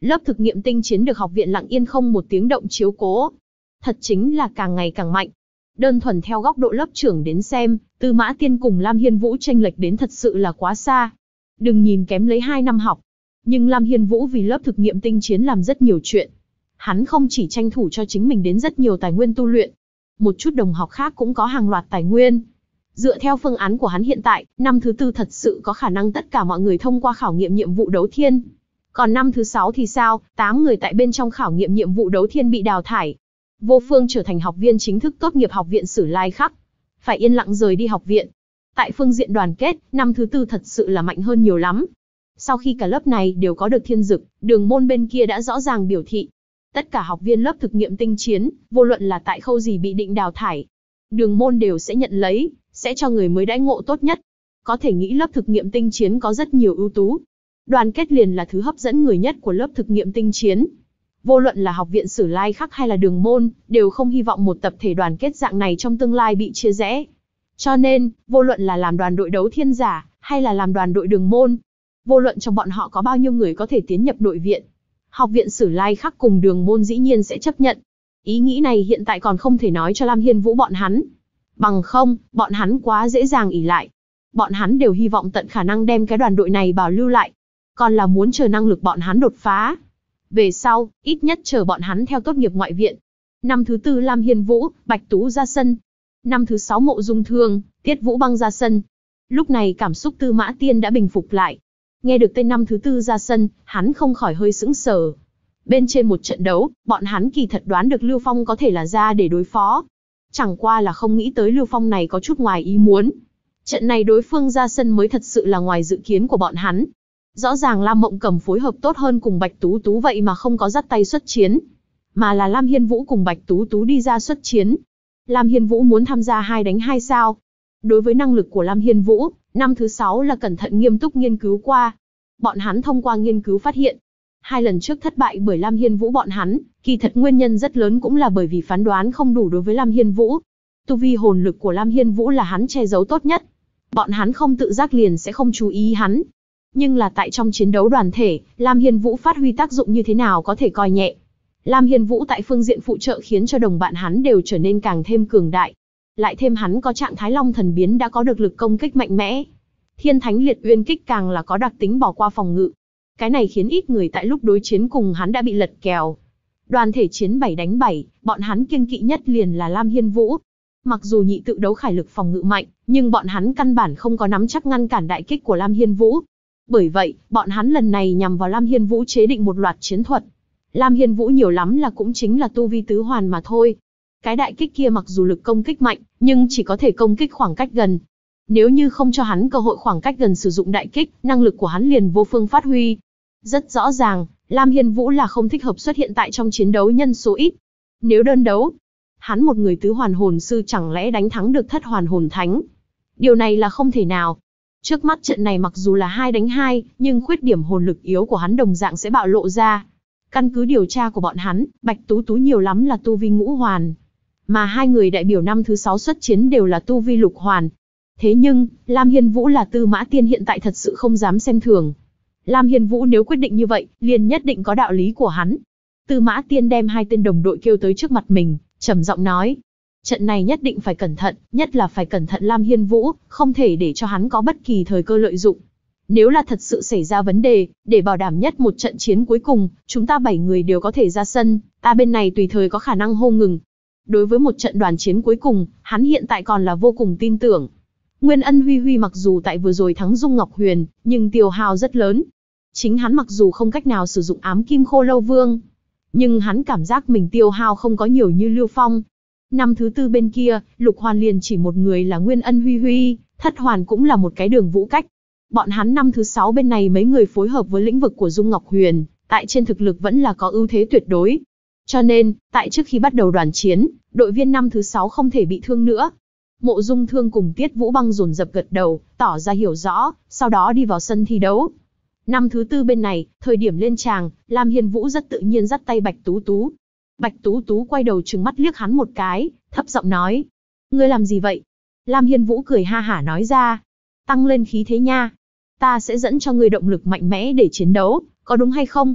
A: Lớp thực nghiệm tinh chiến được học viện lặng yên không một tiếng động chiếu cố. Thật chính là càng ngày càng mạnh. Đơn thuần theo góc độ lớp trưởng đến xem, Tư Mã Tiên cùng Lam Hiên Vũ chênh lệch đến thật sự là quá xa. Đừng nhìn kém lấy 2 năm học, nhưng Lam Hiên Vũ vì lớp thực nghiệm tinh chiến làm rất nhiều chuyện. Hắn không chỉ tranh thủ cho chính mình đến rất nhiều tài nguyên tu luyện, một chút đồng học khác cũng có hàng loạt tài nguyên. Dựa theo phương án của hắn hiện tại, năm thứ 4 thật sự có khả năng tất cả mọi người thông qua khảo nghiệm nhiệm vụ đấu thiên. Còn năm thứ 6 thì sao, 8 người tại bên trong khảo nghiệm nhiệm vụ đấu thiên bị đào thải. Vô Phương trở thành học viên chính thức tốt nghiệp học viện Sử Lai Khắc, phải yên lặng rời đi học viện. Tại phương diện đoàn kết, năm thứ 4 thật sự là mạnh hơn nhiều lắm. Sau khi cả lớp này đều có được thiên dực, Đường môn bên kia đã rõ ràng biểu thị. Tất cả học viên lớp thực nghiệm tinh chiến, vô luận là tại khâu gì bị định đào thải, Đường môn đều sẽ nhận lấy, sẽ cho người mới đãi ngộ tốt nhất. Có thể nghĩ lớp thực nghiệm tinh chiến có rất nhiều ưu tú. Đoàn kết liền là thứ hấp dẫn người nhất của lớp thực nghiệm tinh chiến. Vô luận là học viện Sử Lai Khắc hay là Đường môn, đều không hy vọng một tập thể đoàn kết dạng này trong tương lai bị chia rẽ. Cho nên, vô luận là làm đoàn đội đấu thiên giả, hay là làm đoàn đội Đường môn, vô luận trong bọn họ có bao nhiêu người có thể tiến nhập đội viện, học viện Sử Lai Khắc cùng Đường môn dĩ nhiên sẽ chấp nhận. Ý nghĩ này hiện tại còn không thể nói cho Lam Hiên Vũ bọn hắn. Bằng không, bọn hắn quá dễ dàng ỷ lại. Bọn hắn đều hy vọng tận khả năng đem cái đoàn đội này bảo lưu lại. Còn là muốn chờ năng lực bọn hắn đột phá. Về sau, ít nhất chờ bọn hắn theo tốt nghiệp ngoại viện. Năm thứ 4 Lam Hiên Vũ, Bạch Tú ra sân. Năm thứ 6 Mộ Dung Thương, Tiết Vũ Băng ra sân. Lúc này cảm xúc Tư Mã Tiên đã bình phục lại. Nghe được tên năm thứ 4 ra sân, hắn không khỏi hơi sững sờ. Bên trên một trận đấu, bọn hắn kỳ thật đoán được Lưu Phong có thể là ra để đối phó. Chẳng qua là không nghĩ tới Lưu Phong này có chút ngoài ý muốn. Trận này đối phương ra sân mới thật sự là ngoài dự kiến của bọn hắn. Rõ ràng Lam Mộng Cầm phối hợp tốt hơn cùng Bạch Tú Tú vậy mà không có dắt tay xuất chiến. Mà là Lam Hiên Vũ cùng Bạch Tú Tú đi ra xuất chiến. Lam Hiên Vũ muốn tham gia 2 đánh 2 sao. Đối với năng lực của Lam Hiên Vũ, năm thứ 6 là cẩn thận nghiêm túc nghiên cứu qua. Bọn hắn thông qua nghiên cứu phát hiện, 2 lần trước thất bại bởi Lam Hiên Vũ bọn hắn, kỳ thật nguyên nhân rất lớn cũng là bởi vì phán đoán không đủ đối với Lam Hiên Vũ. Tu vi hồn lực của Lam Hiên Vũ là hắn che giấu tốt nhất. Bọn hắn không tự giác liền sẽ không chú ý hắn. Nhưng là tại trong chiến đấu đoàn thể, Lam Hiên Vũ phát huy tác dụng như thế nào có thể coi nhẹ. Lam Hiên Vũ tại phương diện phụ trợ khiến cho đồng bạn hắn đều trở nên càng thêm cường đại. Lại thêm hắn có trạng thái Long Thần biến đã có được lực công kích mạnh mẽ. Thiên Thánh Liệt Uyên kích càng là có đặc tính bỏ qua phòng ngự. Cái này khiến ít người tại lúc đối chiến cùng hắn đã bị lật kèo. Đoàn thể chiến 7 đánh 7, bọn hắn kiêng kỵ nhất liền là Lam Hiên Vũ. Mặc dù nhị tự đấu khải lực phòng ngự mạnh, nhưng bọn hắn căn bản không có nắm chắc ngăn cản đại kích của Lam Hiên Vũ. Bởi vậy, bọn hắn lần này nhằm vào Lam Hiên Vũ chế định một loạt chiến thuật. Lam Hiên Vũ nhiều lắm là cũng chính là tu vi tứ hoàn mà thôi. Cái đại kích kia mặc dù lực công kích mạnh, nhưng chỉ có thể công kích khoảng cách gần. Nếu như không cho hắn cơ hội khoảng cách gần sử dụng đại kích, năng lực của hắn liền vô phương phát huy. Rất rõ ràng, Lam Hiên Vũ là không thích hợp xuất hiện tại trong chiến đấu nhân số ít. Nếu đơn đấu, hắn một người tứ hoàn hồn sư chẳng lẽ đánh thắng được thất hoàn hồn thánh? Điều này là không thể nào. Trước mắt trận này mặc dù là 2 đánh 2, nhưng khuyết điểm hồn lực yếu của hắn đồng dạng sẽ bạo lộ ra. Căn cứ điều tra của bọn hắn, Bạch Tú Tú nhiều lắm là tu vi ngũ hoàn. Mà 2 người đại biểu năm thứ 6 xuất chiến đều là tu vi lục hoàn. Thế nhưng, Lam Hiên Vũ là Tư Mã Tiên hiện tại thật sự không dám xem thường. Lam Hiên Vũ nếu quyết định như vậy, liền nhất định có đạo lý của hắn. Tư Mã Tiên đem 2 tên đồng đội kêu tới trước mặt mình, trầm giọng nói. Trận này nhất định phải cẩn thận, nhất là phải cẩn thận Lam Hiên Vũ, không thể để cho hắn có bất kỳ thời cơ lợi dụng. Nếu là thật sự xảy ra vấn đề, để bảo đảm nhất một trận chiến cuối cùng, chúng ta 7 người đều có thể ra sân, ta bên này tùy thời có khả năng hô ngừng. Đối với một trận đoàn chiến cuối cùng, hắn hiện tại còn là vô cùng tin tưởng. Nguyên Ân Huy Huy mặc dù tại vừa rồi thắng Dung Ngọc Huyền, nhưng tiêu hao rất lớn. Chính hắn mặc dù không cách nào sử dụng ám kim khô lâu vương, nhưng hắn cảm giác mình tiêu hao không có nhiều như Lưu Phong. Năm thứ 4 bên kia, lục hoàn liền chỉ một người là Nguyên Ân Huy Huy, thất hoàn cũng là một cái Đường Vũ Cách. Bọn hắn năm thứ 6 bên này mấy người phối hợp với lĩnh vực của Dung Ngọc Huyền, tại trên thực lực vẫn là có ưu thế tuyệt đối. Cho nên, tại trước khi bắt đầu đoàn chiến, đội viên năm thứ 6 không thể bị thương nữa. Mộ Dung Thương cùng Tiết Vũ Băng dồn dập gật đầu, tỏ ra hiểu rõ, sau đó đi vào sân thi đấu. Năm thứ 4 bên này, thời điểm lên tràng, Lam Hiên Vũ rất tự nhiên dắt tay Bạch Tú Tú. Bạch Tú Tú quay đầu trừng mắt liếc hắn một cái, thấp giọng nói. Ngươi làm gì vậy? Lam Hiên Vũ cười ha hả nói ra. Tăng lên khí thế nha. Ta sẽ dẫn cho ngươi động lực mạnh mẽ để chiến đấu, có đúng hay không?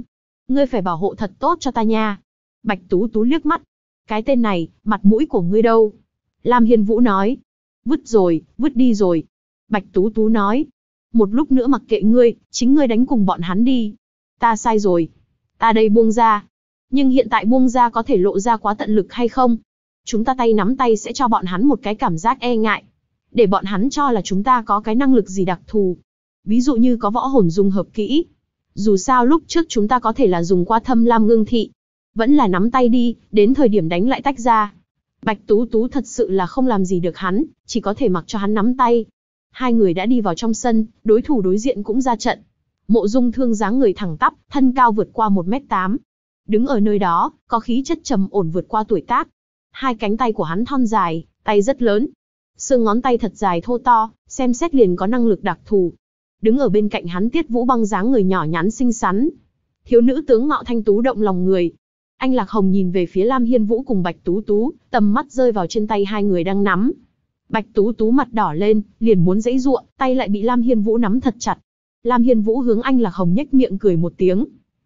A: Ngươi phải bảo hộ thật tốt cho ta nha. Bạch Tú Tú liếc mắt. Cái tên này, mặt mũi của ngươi đâu? Lam Hiên Vũ nói. Vứt rồi, vứt đi rồi. Bạch Tú Tú nói. Một lúc nữa mặc kệ ngươi, chính ngươi đánh cùng bọn hắn đi. Ta sai rồi. Ta đây buông ra. Nhưng hiện tại buông ra có thể lộ ra quá tận lực hay không? Chúng ta tay nắm tay sẽ cho bọn hắn một cái cảm giác e ngại. Để bọn hắn cho là chúng ta có cái năng lực gì đặc thù. Ví dụ như có võ hồn dung hợp kỹ. Dù sao lúc trước chúng ta có thể là dùng qua Thâm Lam Ngưng Thị. Vẫn là nắm tay đi, đến thời điểm đánh lại tách ra. Bạch Tú Tú thật sự là không làm gì được hắn, chỉ có thể mặc cho hắn nắm tay. Hai người đã đi vào trong sân, đối thủ đối diện cũng ra trận. Mộ Dung Thương dáng người thẳng tắp, thân cao vượt qua 1m8. Đứng ở nơi đó, có khí chất trầm ổn vượt qua tuổi tác. Hai cánh tay của hắn thon dài, tay rất lớn. Xương ngón tay thật dài thô to, xem xét liền có năng lực đặc thù. Đứng ở bên cạnh hắn Tiết Vũ Băng dáng người nhỏ nhắn xinh xắn. Thiếu nữ tướng mạo thanh tú động lòng người. Anh Lạc Hồng nhìn về phía Lam Hiên Vũ cùng Bạch Tú Tú, tầm mắt rơi vào trên tay hai người đang nắm. Bạch Tú Tú mặt đỏ lên, liền muốn giãy giụa, tay lại bị Lam Hiên Vũ nắm thật chặt. Lam Hiên Vũ hướng anh Lạc Hồng nhếch miệng cười một tiếng.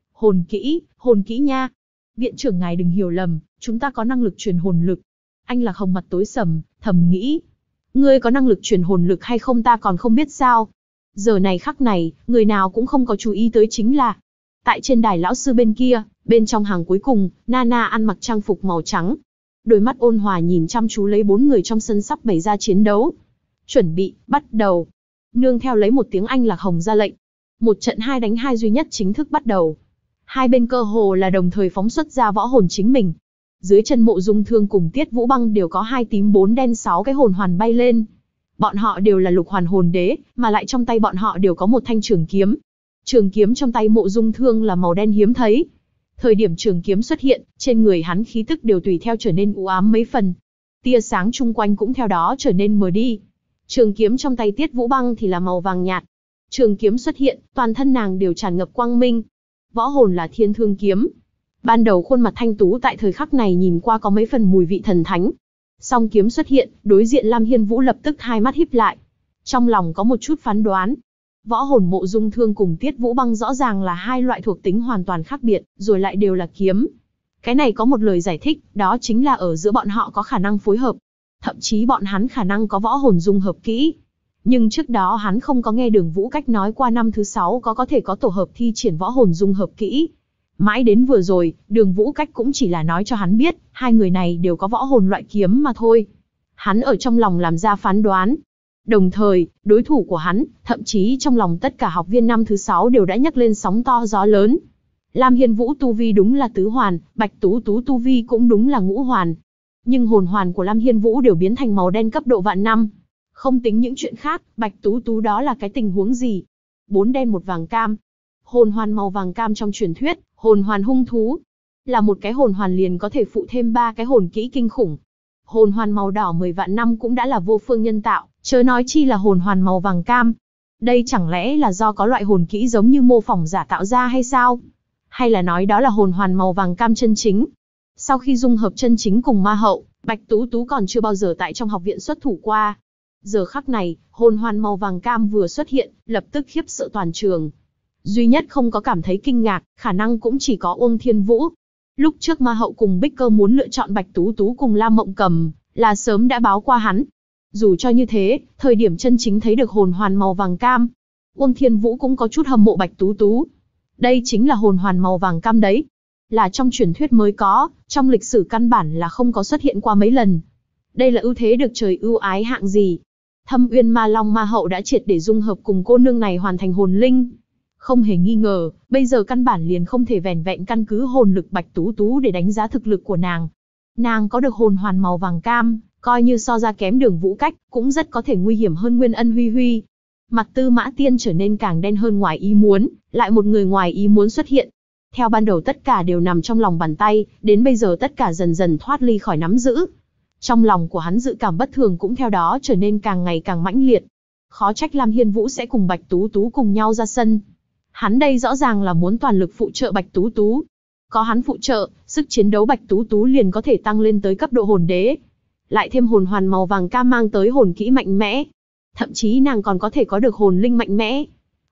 A: Hồn kỹ nha. Viện trưởng ngài đừng hiểu lầm, chúng ta có năng lực truyền hồn lực. Anh Lạc Hồng mặt tối sầm, thầm nghĩ. Ngươi có năng lực truyền hồn lực hay không ta còn không biết sao. Giờ này khắc này, người nào cũng không có chú ý tới chính là. Tại trên đài lão sư bên kia, bên trong hàng cuối cùng, Nana ăn mặc trang phục màu trắng. Đôi mắt ôn hòa nhìn chăm chú lấy bốn người trong sân sắp bày ra chiến đấu. Chuẩn bị, bắt đầu. Nương theo lấy một tiếng Anh Lạc Hồng ra lệnh. Một trận 2 đánh 2 duy nhất chính thức bắt đầu. Hai bên cơ hồ là đồng thời phóng xuất ra võ hồn chính mình. Dưới chân Mộ Dung Thương cùng Tiết Vũ Băng đều có 2 tím 4 đen 6 cái hồn hoàn bay lên. Bọn họ đều là lục hoàn hồn đế, mà lại trong tay bọn họ đều có một thanh trường kiếm. Trường kiếm trong tay Mộ Dung Thương là màu đen hiếm thấy. Thời điểm trường kiếm xuất hiện, trên người hắn khí tức đều tùy theo trở nên u ám mấy phần. Tia sáng chung quanh cũng theo đó trở nên mờ đi. Trường kiếm trong tay Tiết Vũ Băng thì là màu vàng nhạt. Trường kiếm xuất hiện, toàn thân nàng đều tràn ngập quang minh. Võ hồn là Thiên Thương kiếm. Ban đầu khuôn mặt thanh tú tại thời khắc này nhìn qua có mấy phần mùi vị thần thánh. Song kiếm xuất hiện, đối diện Lam Hiên Vũ lập tức hai mắt híp lại. Trong lòng có một chút phán đoán. Võ hồn Mộ Dung Thương cùng Tiết Vũ Băng rõ ràng là hai loại thuộc tính hoàn toàn khác biệt, rồi lại đều là kiếm. Cái này có một lời giải thích, đó chính là ở giữa bọn họ có khả năng phối hợp. Thậm chí bọn hắn khả năng có võ hồn dung hợp kỹ. Nhưng trước đó hắn không có nghe Đường Vũ Cách nói qua năm thứ 6 có thể có tổ hợp thi triển võ hồn dung hợp kỹ. Mãi đến vừa rồi, Đường Vũ Cách cũng chỉ là nói cho hắn biết, hai người này đều có võ hồn loại kiếm mà thôi. Hắn ở trong lòng làm ra phán đoán. Đồng thời, đối thủ của hắn, thậm chí trong lòng tất cả học viên năm thứ 6 đều đã nhấc lên sóng to gió lớn. Lam Hiên Vũ tu vi đúng là tứ hoàn, Bạch Tú Tú tu vi cũng đúng là ngũ hoàn. Nhưng hồn hoàn của Lam Hiên Vũ đều biến thành màu đen cấp độ vạn năm. Không tính những chuyện khác, Bạch Tú Tú đó là cái tình huống gì? 4 đen 1 vàng cam. Hồn hoàn màu vàng cam trong truyền thuyết, hồn hoàn hung thú. Là một cái hồn hoàn liền có thể phụ thêm 3 cái hồn kỹ kinh khủng. Hồn hoàn màu đỏ 10 vạn năm cũng đã là vô phương nhân tạo, chớ nói chi là hồn hoàn màu vàng cam. Đây chẳng lẽ là do có loại hồn kỹ giống như mô phỏng giả tạo ra hay sao? Hay là nói đó là hồn hoàn màu vàng cam chân chính? Sau khi dung hợp chân chính cùng ma hậu, Bạch Tú Tú còn chưa bao giờ tại trong học viện xuất thủ qua. Giờ khắc này, hồn hoàn màu vàng cam vừa xuất hiện, lập tức khiếp sợ toàn trường. Duy nhất không có cảm thấy kinh ngạc, khả năng cũng chỉ có Uông Thiên Vũ. Lúc trước ma hậu cùng Bích Cơ muốn lựa chọn Bạch Tú Tú cùng Lam Mộng Cầm, là sớm đã báo qua hắn. Dù cho như thế, thời điểm chân chính thấy được hồn hoàn màu vàng cam, Uông Thiên Vũ cũng có chút hâm mộ Bạch Tú Tú. Đây chính là hồn hoàn màu vàng cam đấy. Là trong truyền thuyết mới có, trong lịch sử căn bản là không có xuất hiện qua mấy lần. Đây là ưu thế được trời ưu ái hạng gì? Thâm Uyên Ma Long Ma Hậu đã triệt để dung hợp cùng cô nương này hoàn thành hồn linh. Không hề nghi ngờ, bây giờ căn bản liền không thể vẻn vẹn căn cứ hồn lực Bạch Tú Tú để đánh giá thực lực của nàng. Nàng có được hồn hoàn màu vàng cam, coi như so ra kém Đường Vũ Cách, cũng rất có thể nguy hiểm hơn Nguyên Ân Huy Huy. Mặt Tư Mã Tiên trở nên càng đen hơn ngoài ý muốn, lại một người ngoài ý muốn xuất hiện. Theo ban đầu tất cả đều nằm trong lòng bàn tay, đến bây giờ tất cả dần dần thoát ly khỏi nắm giữ. Trong lòng của hắn dự cảm bất thường cũng theo đó trở nên càng ngày càng mãnh liệt. Khó trách Lam Hiên Vũ sẽ cùng Bạch Tú Tú cùng nhau ra sân. Hắn đây rõ ràng là muốn toàn lực phụ trợ Bạch Tú Tú. Có hắn phụ trợ, sức chiến đấu Bạch Tú Tú liền có thể tăng lên tới cấp độ hồn đế. Lại thêm hồn hoàn màu vàng cam mang tới hồn kỹ mạnh mẽ. Thậm chí nàng còn có thể có được hồn linh mạnh mẽ.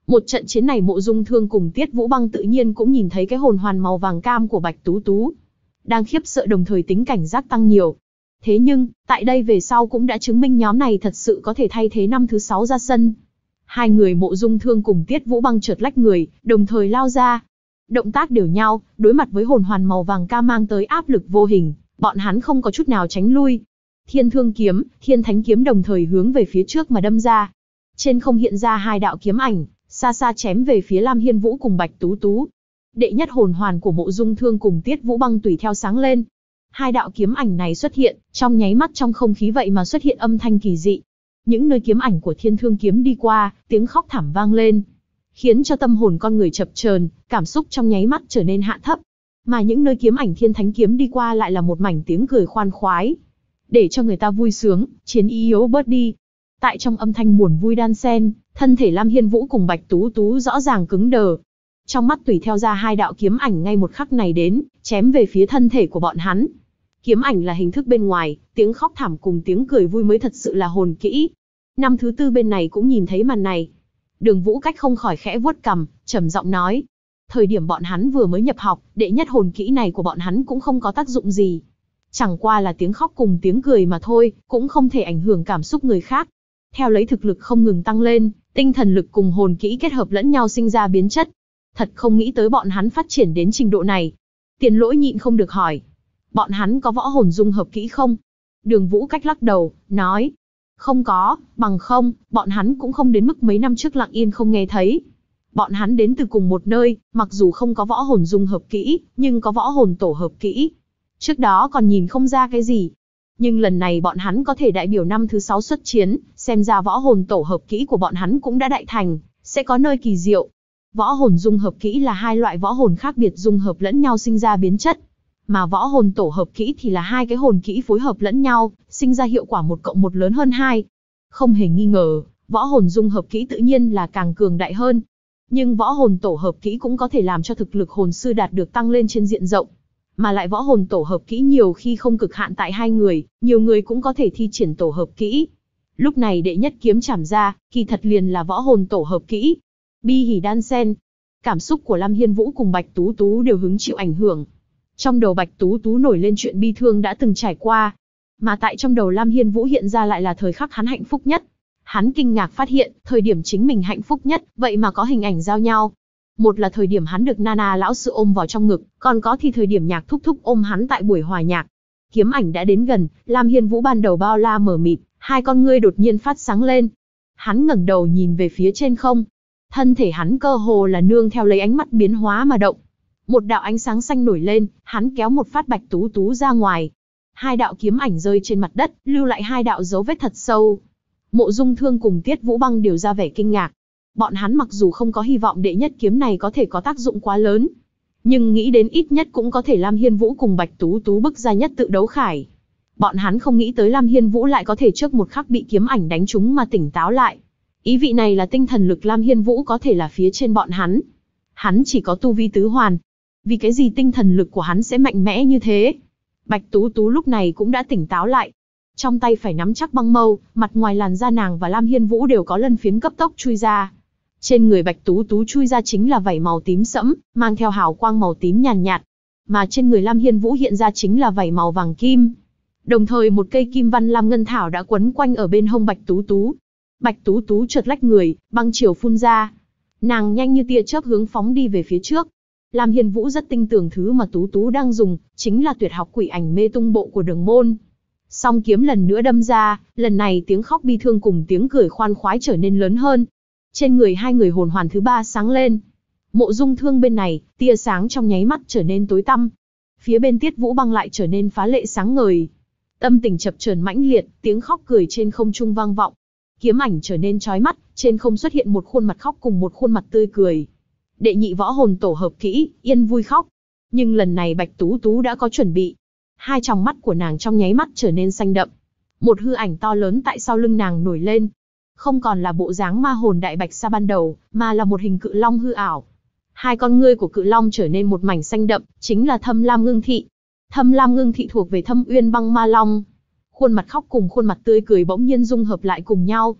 A: Một trận chiến này Mộ Dung Thương cùng Tiết Vũ Băng tự nhiên cũng nhìn thấy cái hồn hoàn màu vàng cam của Bạch Tú Tú. Đang khiếp sợ đồng thời tính cảnh giác tăng nhiều. Thế nhưng, tại đây về sau cũng đã chứng minh nhóm này thật sự có thể thay thế năm thứ 6 ra sân. Hai người Mộ Dung Thương cùng Tiết Vũ Băng chợt lách người, đồng thời lao ra. Động tác đều nhau, đối mặt với hồn hoàn màu vàng cam mang tới áp lực vô hình, bọn hắn không có chút nào tránh lui. Thiên Thương kiếm, Thiên Thánh kiếm đồng thời hướng về phía trước mà đâm ra. Trên không hiện ra hai đạo kiếm ảnh, xa xa chém về phía Lam Hiên Vũ cùng Bạch Tú Tú. Đệ nhất hồn hoàn của Mộ Dung Thương cùng Tiết Vũ Băng tùy theo sáng lên. Hai đạo kiếm ảnh này xuất hiện, trong nháy mắt trong không khí vậy mà xuất hiện âm thanh kỳ dị. Những nơi kiếm ảnh của Thiên Thương kiếm đi qua, tiếng khóc thảm vang lên, khiến cho tâm hồn con người chập chờn, cảm xúc trong nháy mắt trở nên hạ thấp. Mà những nơi kiếm ảnh Thiên Thánh kiếm đi qua lại là một mảnh tiếng cười khoan khoái, để cho người ta vui sướng, chiến ý yếu bớt đi. Tại trong âm thanh buồn vui đan xen, thân thể Lam Hiên Vũ cùng Bạch Tú Tú rõ ràng cứng đờ. Trong mắt tùy theo ra hai đạo kiếm ảnh ngay một khắc này đến, chém về phía thân thể của bọn hắn. Kiếm ảnh là hình thức bên ngoài, tiếng khóc thảm cùng tiếng cười vui mới thật sự là hồn kỹ. Năm thứ tư bên này cũng nhìn thấy màn này. Đường Vũ Cách không khỏi khẽ vuốt cằm, trầm giọng nói. Thời điểm bọn hắn vừa mới nhập học, đệ nhất hồn kỹ này của bọn hắn cũng không có tác dụng gì. Chẳng qua là tiếng khóc cùng tiếng cười mà thôi, cũng không thể ảnh hưởng cảm xúc người khác. Theo lấy thực lực không ngừng tăng lên, tinh thần lực cùng hồn kỹ kết hợp lẫn nhau sinh ra biến chất. Thật không nghĩ tới bọn hắn phát triển đến trình độ này. Tiền Lỗi nhịn không được hỏi. Bọn hắn có võ hồn dung hợp kỹ không? Đường Vũ Cách lắc đầu, nói. Không có, bằng không, bọn hắn cũng không đến mức mấy năm trước lặng yên không nghe thấy. Bọn hắn đến từ cùng một nơi, mặc dù không có võ hồn dung hợp kỹ, nhưng có võ hồn tổ hợp kỹ. Trước đó còn nhìn không ra cái gì. Nhưng lần này bọn hắn có thể đại biểu năm thứ 6 xuất chiến, xem ra võ hồn tổ hợp kỹ của bọn hắn cũng đã đại thành, sẽ có nơi kỳ diệu. Võ hồn dung hợp kỹ là hai loại võ hồn khác biệt dung hợp lẫn nhau sinh ra biến chất. Mà võ hồn tổ hợp kỹ thì là hai cái hồn kỹ phối hợp lẫn nhau, sinh ra hiệu quả 1 cộng 1 lớn hơn 2. Không hề nghi ngờ, võ hồn dung hợp kỹ tự nhiên là càng cường đại hơn. Nhưng võ hồn tổ hợp kỹ cũng có thể làm cho thực lực hồn sư đạt được tăng lên trên diện rộng. Mà lại võ hồn tổ hợp kỹ nhiều khi không cực hạn tại hai người, nhiều người cũng có thể thi triển tổ hợp kỹ. Lúc này đệ nhất kiếm chảm ra, kỳ thật liền là võ hồn tổ hợp kỹ. Bi hỉ đan sen. Cảm xúc của Lam Hiên Vũ cùng Bạch Tú Tú đều hứng chịu ảnh hưởng. Trong đầu Bạch Tú Tú nổi lên chuyện bi thương đã từng trải qua. Mà tại trong đầu Lam Hiên Vũ hiện ra lại là thời khắc hắn hạnh phúc nhất. Hắn kinh ngạc phát hiện, thời điểm chính mình hạnh phúc nhất, vậy mà có hình ảnh giao nhau. Một là thời điểm hắn được Nana lão sư ôm vào trong ngực, còn có thì thời điểm Nhạc Thúc Thúc ôm hắn tại buổi hòa nhạc. Kiếm ảnh đã đến gần, Lam Hiên Vũ ban đầu bao la mờ mịt, hai con ngươi đột nhiên phát sáng lên. Hắn ngẩng đầu nhìn về phía trên không. Thân thể hắn cơ hồ là nương theo lấy ánh mắt biến hóa mà động. Một đạo ánh sáng xanh nổi lên, hắn kéo một phát Bạch Tú Tú ra ngoài. Hai đạo kiếm ảnh rơi trên mặt đất, lưu lại hai đạo dấu vết thật sâu. Mộ Dung Thương cùng Tiết Vũ Băng đều ra vẻ kinh ngạc. Bọn hắn mặc dù không có hy vọng đệ nhất kiếm này có thể có tác dụng quá lớn, nhưng nghĩ đến ít nhất cũng có thể Lam Hiên Vũ cùng Bạch Tú Tú bức ra nhất tự đấu khải. Bọn hắn không nghĩ tới Lam Hiên Vũ lại có thể trước một khắc bị kiếm ảnh đánh trúng mà tỉnh táo lại. Ý vị này là tinh thần lực Lam Hiên Vũ có thể là phía trên bọn hắn. Hắn chỉ có tu vi tứ hoàn. Vì cái gì tinh thần lực của hắn sẽ mạnh mẽ như thế? Bạch Tú Tú lúc này cũng đã tỉnh táo lại. Trong tay phải nắm chắc băng mâu, mặt ngoài làn da nàng và Lam Hiên Vũ đều có lân phiến cấp tốc chui ra. Trên người Bạch Tú Tú chui ra chính là vảy màu tím sẫm, mang theo hào quang màu tím nhàn nhạt. Mà trên người Lam Hiên Vũ hiện ra chính là vảy màu vàng kim. Đồng thời một cây kim văn lam ngân thảo đã quấn quanh ở bên hông Bạch Tú Tú. Bạch Tú Tú chợt lách người, băng chiều phun ra. Nàng nhanh như tia chớp hướng phóng đi về phía trước. Lam Hiên Vũ rất tin tưởng thứ mà Tú Tú đang dùng, chính là tuyệt học quỷ ảnh mê tung bộ của Đường Môn. Song kiếm lần nữa đâm ra, lần này tiếng khóc bi thương cùng tiếng cười khoan khoái trở nên lớn hơn. Trên người hai người hồn hoàn thứ ba sáng lên. Mộ Dung Thương bên này, tia sáng trong nháy mắt trở nên tối tăm. Phía bên Tiết Vũ Băng lại trở nên phá lệ sáng ngời. Tâm tình chập chờn mãnh liệt, tiếng khóc cười trên không trung vang vọng. Kiếm ảnh trở nên chói mắt, trên không xuất hiện một khuôn mặt khóc cùng một khuôn mặt tươi cười. Đệ nhị võ hồn tổ hợp kỹ, yên vui khóc. Nhưng lần này Bạch Tú Tú đã có chuẩn bị. Hai tròng mắt của nàng trong nháy mắt trở nên xanh đậm. Một hư ảnh to lớn tại sau lưng nàng nổi lên. Không còn là bộ dáng ma hồn đại bạch sa ban đầu, mà là một hình cự long hư ảo. Hai con ngươi của cự long trở nên một mảnh xanh đậm, chính là Thâm Lam Ngưng Thị. Thâm Lam Ngưng Thị thuộc về Thâm Uyên Băng Ma Long. Khuôn mặt khóc cùng khuôn mặt tươi cười bỗng nhiên dung hợp lại cùng nhau.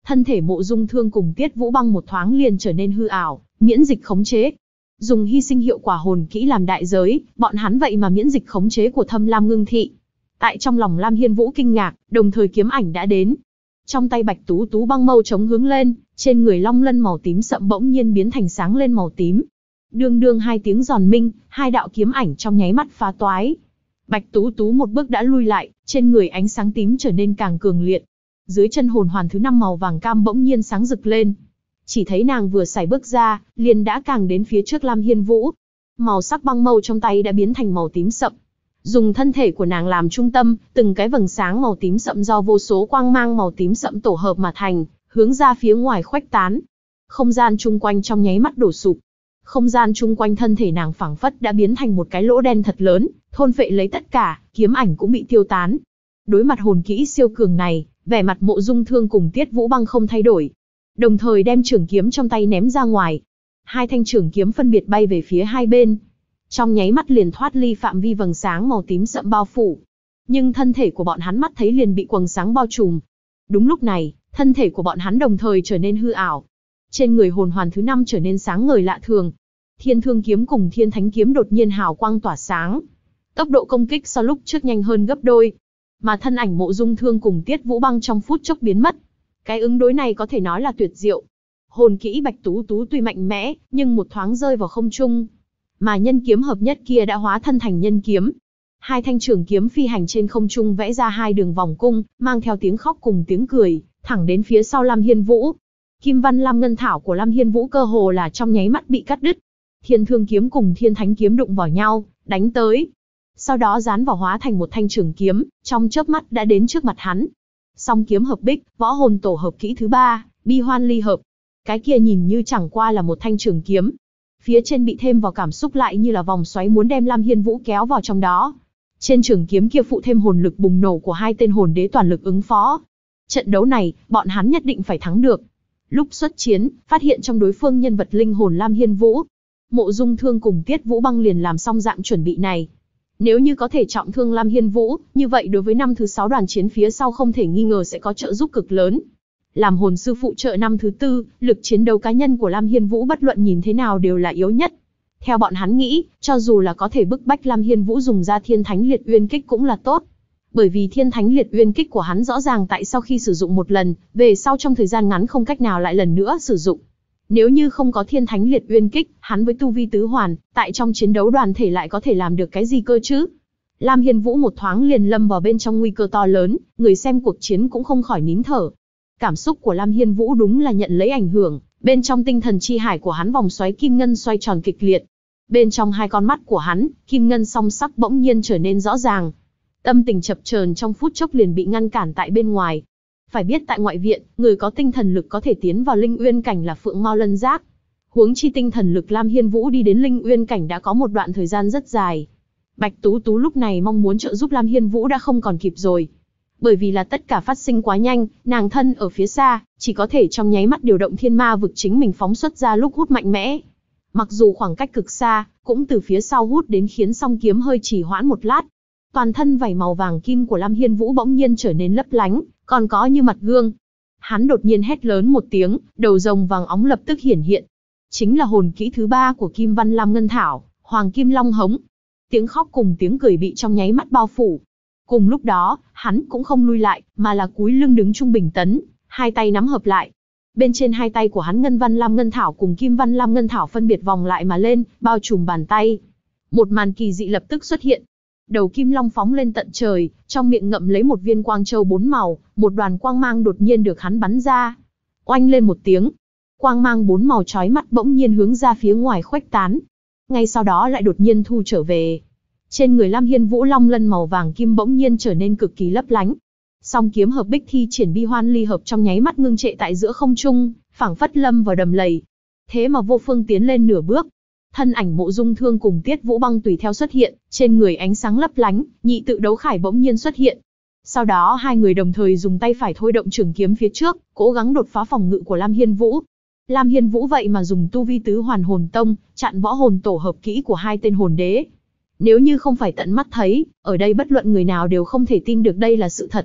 A: Thân thể Mộ Dung Thương cùng Tiết Vũ Băng một thoáng liền trở nên hư ảo, miễn dịch khống chế. Dùng hy sinh hiệu quả hồn kỹ làm đại giới, bọn hắn vậy mà miễn dịch khống chế của Thâm Lam Ngưng Thị. Tại trong lòng Lam Hiên Vũ kinh ngạc, đồng thời kiếm ảnh đã đến. Trong tay Bạch Tú Tú băng mâu chống hướng lên, trên người long lân màu tím sậm bỗng nhiên biến thành sáng lên màu tím. Đương đương hai tiếng giòn minh, hai đạo kiếm ảnh trong nháy mắt phá toái. Bạch Tú Tú một bước đã lui lại, trên người ánh sáng tím trở nên càng cường liệt. Dưới chân hồn hoàn thứ 5 màu vàng cam bỗng nhiên sáng rực lên. Chỉ thấy nàng vừa sải bước ra, liền đã càng đến phía trước Lam Hiên Vũ. Màu sắc băng mâu trong tay đã biến thành màu tím sậm. Dùng thân thể của nàng làm trung tâm, từng cái vầng sáng màu tím sậm do vô số quang mang màu tím sậm tổ hợp mà thành, hướng ra phía ngoài khuếch tán. Không gian chung quanh trong nháy mắt đổ sụp. Không gian chung quanh thân thể nàng phảng phất đã biến thành một cái lỗ đen thật lớn, thôn phệ lấy tất cả, kiếm ảnh cũng bị tiêu tán. Đối mặt hồn kỹ siêu cường này, vẻ mặt Mộ Dung Thương cùng Tiết Vũ Băng không thay đổi, đồng thời đem trường kiếm trong tay ném ra ngoài. Hai thanh trường kiếm phân biệt bay về phía hai bên, trong nháy mắt liền thoát ly phạm vi vầng sáng màu tím sậm bao phủ. Nhưng thân thể của bọn hắn mắt thấy liền bị quầng sáng bao trùm. Đúng lúc này, thân thể của bọn hắn đồng thời trở nên hư ảo. Trên người hồn hoàn thứ 5 trở nên sáng ngời lạ thường. Thiên Thương kiếm cùng Thiên Thánh kiếm đột nhiên hào quang tỏa sáng. Tốc độ công kích so lúc trước nhanh hơn gấp đôi. Mà thân ảnh Mộ Dung Thương cùng Tiết Vũ Băng trong phút chốc biến mất. Cái ứng đối này có thể nói là tuyệt diệu. Hồn kỹ Bạch Tú Tú tuy mạnh mẽ, nhưng một thoáng rơi vào không trung. Mà nhân kiếm hợp nhất kia đã hóa thân thành nhân kiếm. Hai thanh trường kiếm phi hành trên không trung vẽ ra hai đường vòng cung, mang theo tiếng khóc cùng tiếng cười, thẳng đến phía sau Lam Hiên Vũ. Kim văn lam ngân thảo của Lam Hiên Vũ cơ hồ là trong nháy mắt bị cắt đứt. Thiên Thương kiếm cùng Thiên Thánh kiếm đụng vào nhau, đánh tới. Sau đó dán vào hóa thành một thanh trường kiếm, trong chớp mắt đã đến trước mặt hắn. Song kiếm hợp bích, võ hồn tổ hợp kỹ thứ 3, bi hoan ly hợp. Cái kia nhìn như chẳng qua là một thanh trường kiếm. Phía trên bị thêm vào cảm xúc lại như là vòng xoáy muốn đem Lam Hiên Vũ kéo vào trong đó. Trên trường kiếm kia phụ thêm hồn lực bùng nổ của hai tên hồn đế toàn lực ứng phó. Trận đấu này, bọn hắn nhất định phải thắng được. Lúc xuất chiến, phát hiện trong đối phương nhân vật linh hồn Lam Hiên Vũ. Mộ Dung Thương cùng Tiết Vũ Băng liền làm xong dạng chuẩn bị này. Nếu như có thể trọng thương Lam Hiên Vũ, như vậy đối với năm thứ 6 đoàn chiến phía sau không thể nghi ngờ sẽ có trợ giúp cực lớn. Làm hồn sư phụ trợ năm thứ 4, lực chiến đấu cá nhân của Lam Hiên Vũ bất luận nhìn thế nào đều là yếu nhất. Theo bọn hắn nghĩ, cho dù là có thể bức bách Lam Hiên Vũ dùng ra Thiên Thánh Liệt Uyên Kích cũng là tốt. Bởi vì Thiên Thánh Liệt Uyên Kích của hắn rõ ràng tại sau khi sử dụng một lần, về sau trong thời gian ngắn không cách nào lại lần nữa sử dụng. Nếu như không có Thiên Thánh Liệt Uyên Kích, hắn với tu vi tứ hoàn, tại trong chiến đấu đoàn thể lại có thể làm được cái gì cơ chứ? Lam Hiên Vũ một thoáng liền lâm vào bên trong nguy cơ to lớn, người xem cuộc chiến cũng không khỏi nín thở. Cảm xúc của Lam Hiên Vũ đúng là nhận lấy ảnh hưởng, bên trong tinh thần chi hải của hắn vòng xoáy kim ngân xoay tròn kịch liệt. Bên trong hai con mắt của hắn, kim ngân song sắc bỗng nhiên trở nên rõ ràng. Tâm tình chập chờn trong phút chốc liền bị ngăn cản tại bên ngoài. Phải biết tại ngoại viện, người có tinh thần lực có thể tiến vào linh uyên cảnh là Phượng Mao Lân Giác. Huống chi tinh thần lực Lam Hiên Vũ đi đến linh uyên cảnh đã có một đoạn thời gian rất dài. Bạch Tú Tú lúc này mong muốn trợ giúp Lam Hiên Vũ đã không còn kịp rồi. Bởi vì là tất cả phát sinh quá nhanh, nàng thân ở phía xa, chỉ có thể trong nháy mắt điều động thiên ma vực chính mình phóng xuất ra lúc hút mạnh mẽ. Mặc dù khoảng cách cực xa, cũng từ phía sau hút đến khiến song kiếm hơi trì hoãn một lát. Toàn thân vảy màu vàng kim của Lam Hiên Vũ bỗng nhiên trở nên lấp lánh, còn có như mặt gương. Hắn đột nhiên hét lớn một tiếng, đầu rồng vàng óng lập tức hiển hiện. Chính là hồn kỹ thứ 3 của Kim Văn Lam Ngân Thảo, Hoàng Kim Long Hống. Tiếng khóc cùng tiếng cười bị trong nháy mắt bao phủ. Cùng lúc đó, hắn cũng không lui lại, mà là cúi lưng đứng trung bình tấn, hai tay nắm hợp lại. Bên trên hai tay của hắn Ngân Văn Lam Ngân Thảo cùng Kim Văn Lam Ngân Thảo phân biệt vòng lại mà lên, bao trùm bàn tay. Một màn kỳ dị lập tức xuất hiện. Đầu kim long phóng lên tận trời, trong miệng ngậm lấy một viên quang châu 4 màu, một đoàn quang mang đột nhiên được hắn bắn ra. Oanh lên một tiếng, quang mang 4 màu chói mắt bỗng nhiên hướng ra phía ngoài khuếch tán. Ngay sau đó lại đột nhiên thu trở về. Trên người Lam Hiên Vũ long lân màu vàng kim bỗng nhiên trở nên cực kỳ lấp lánh. Song kiếm hợp bích thi triển bi hoan ly hợp trong nháy mắt ngưng trệ tại giữa không trung, phảng phất lâm vào đầm lầy. Thế mà vô phương tiến lên nửa bước. Thân ảnh Mộ Dung Thương cùng Tiết Vũ Băng tùy theo xuất hiện, trên người ánh sáng lấp lánh, nhị tự đấu khải bỗng nhiên xuất hiện. Sau đó hai người đồng thời dùng tay phải thôi động trường kiếm phía trước, cố gắng đột phá phòng ngự của Lam Hiên Vũ. Lam Hiên Vũ vậy mà dùng tu vi tứ hoàn hồn tông, chặn võ hồn tổ hợp kỹ của hai tên hồn đế. Nếu như không phải tận mắt thấy, ở đây bất luận người nào đều không thể tin được đây là sự thật.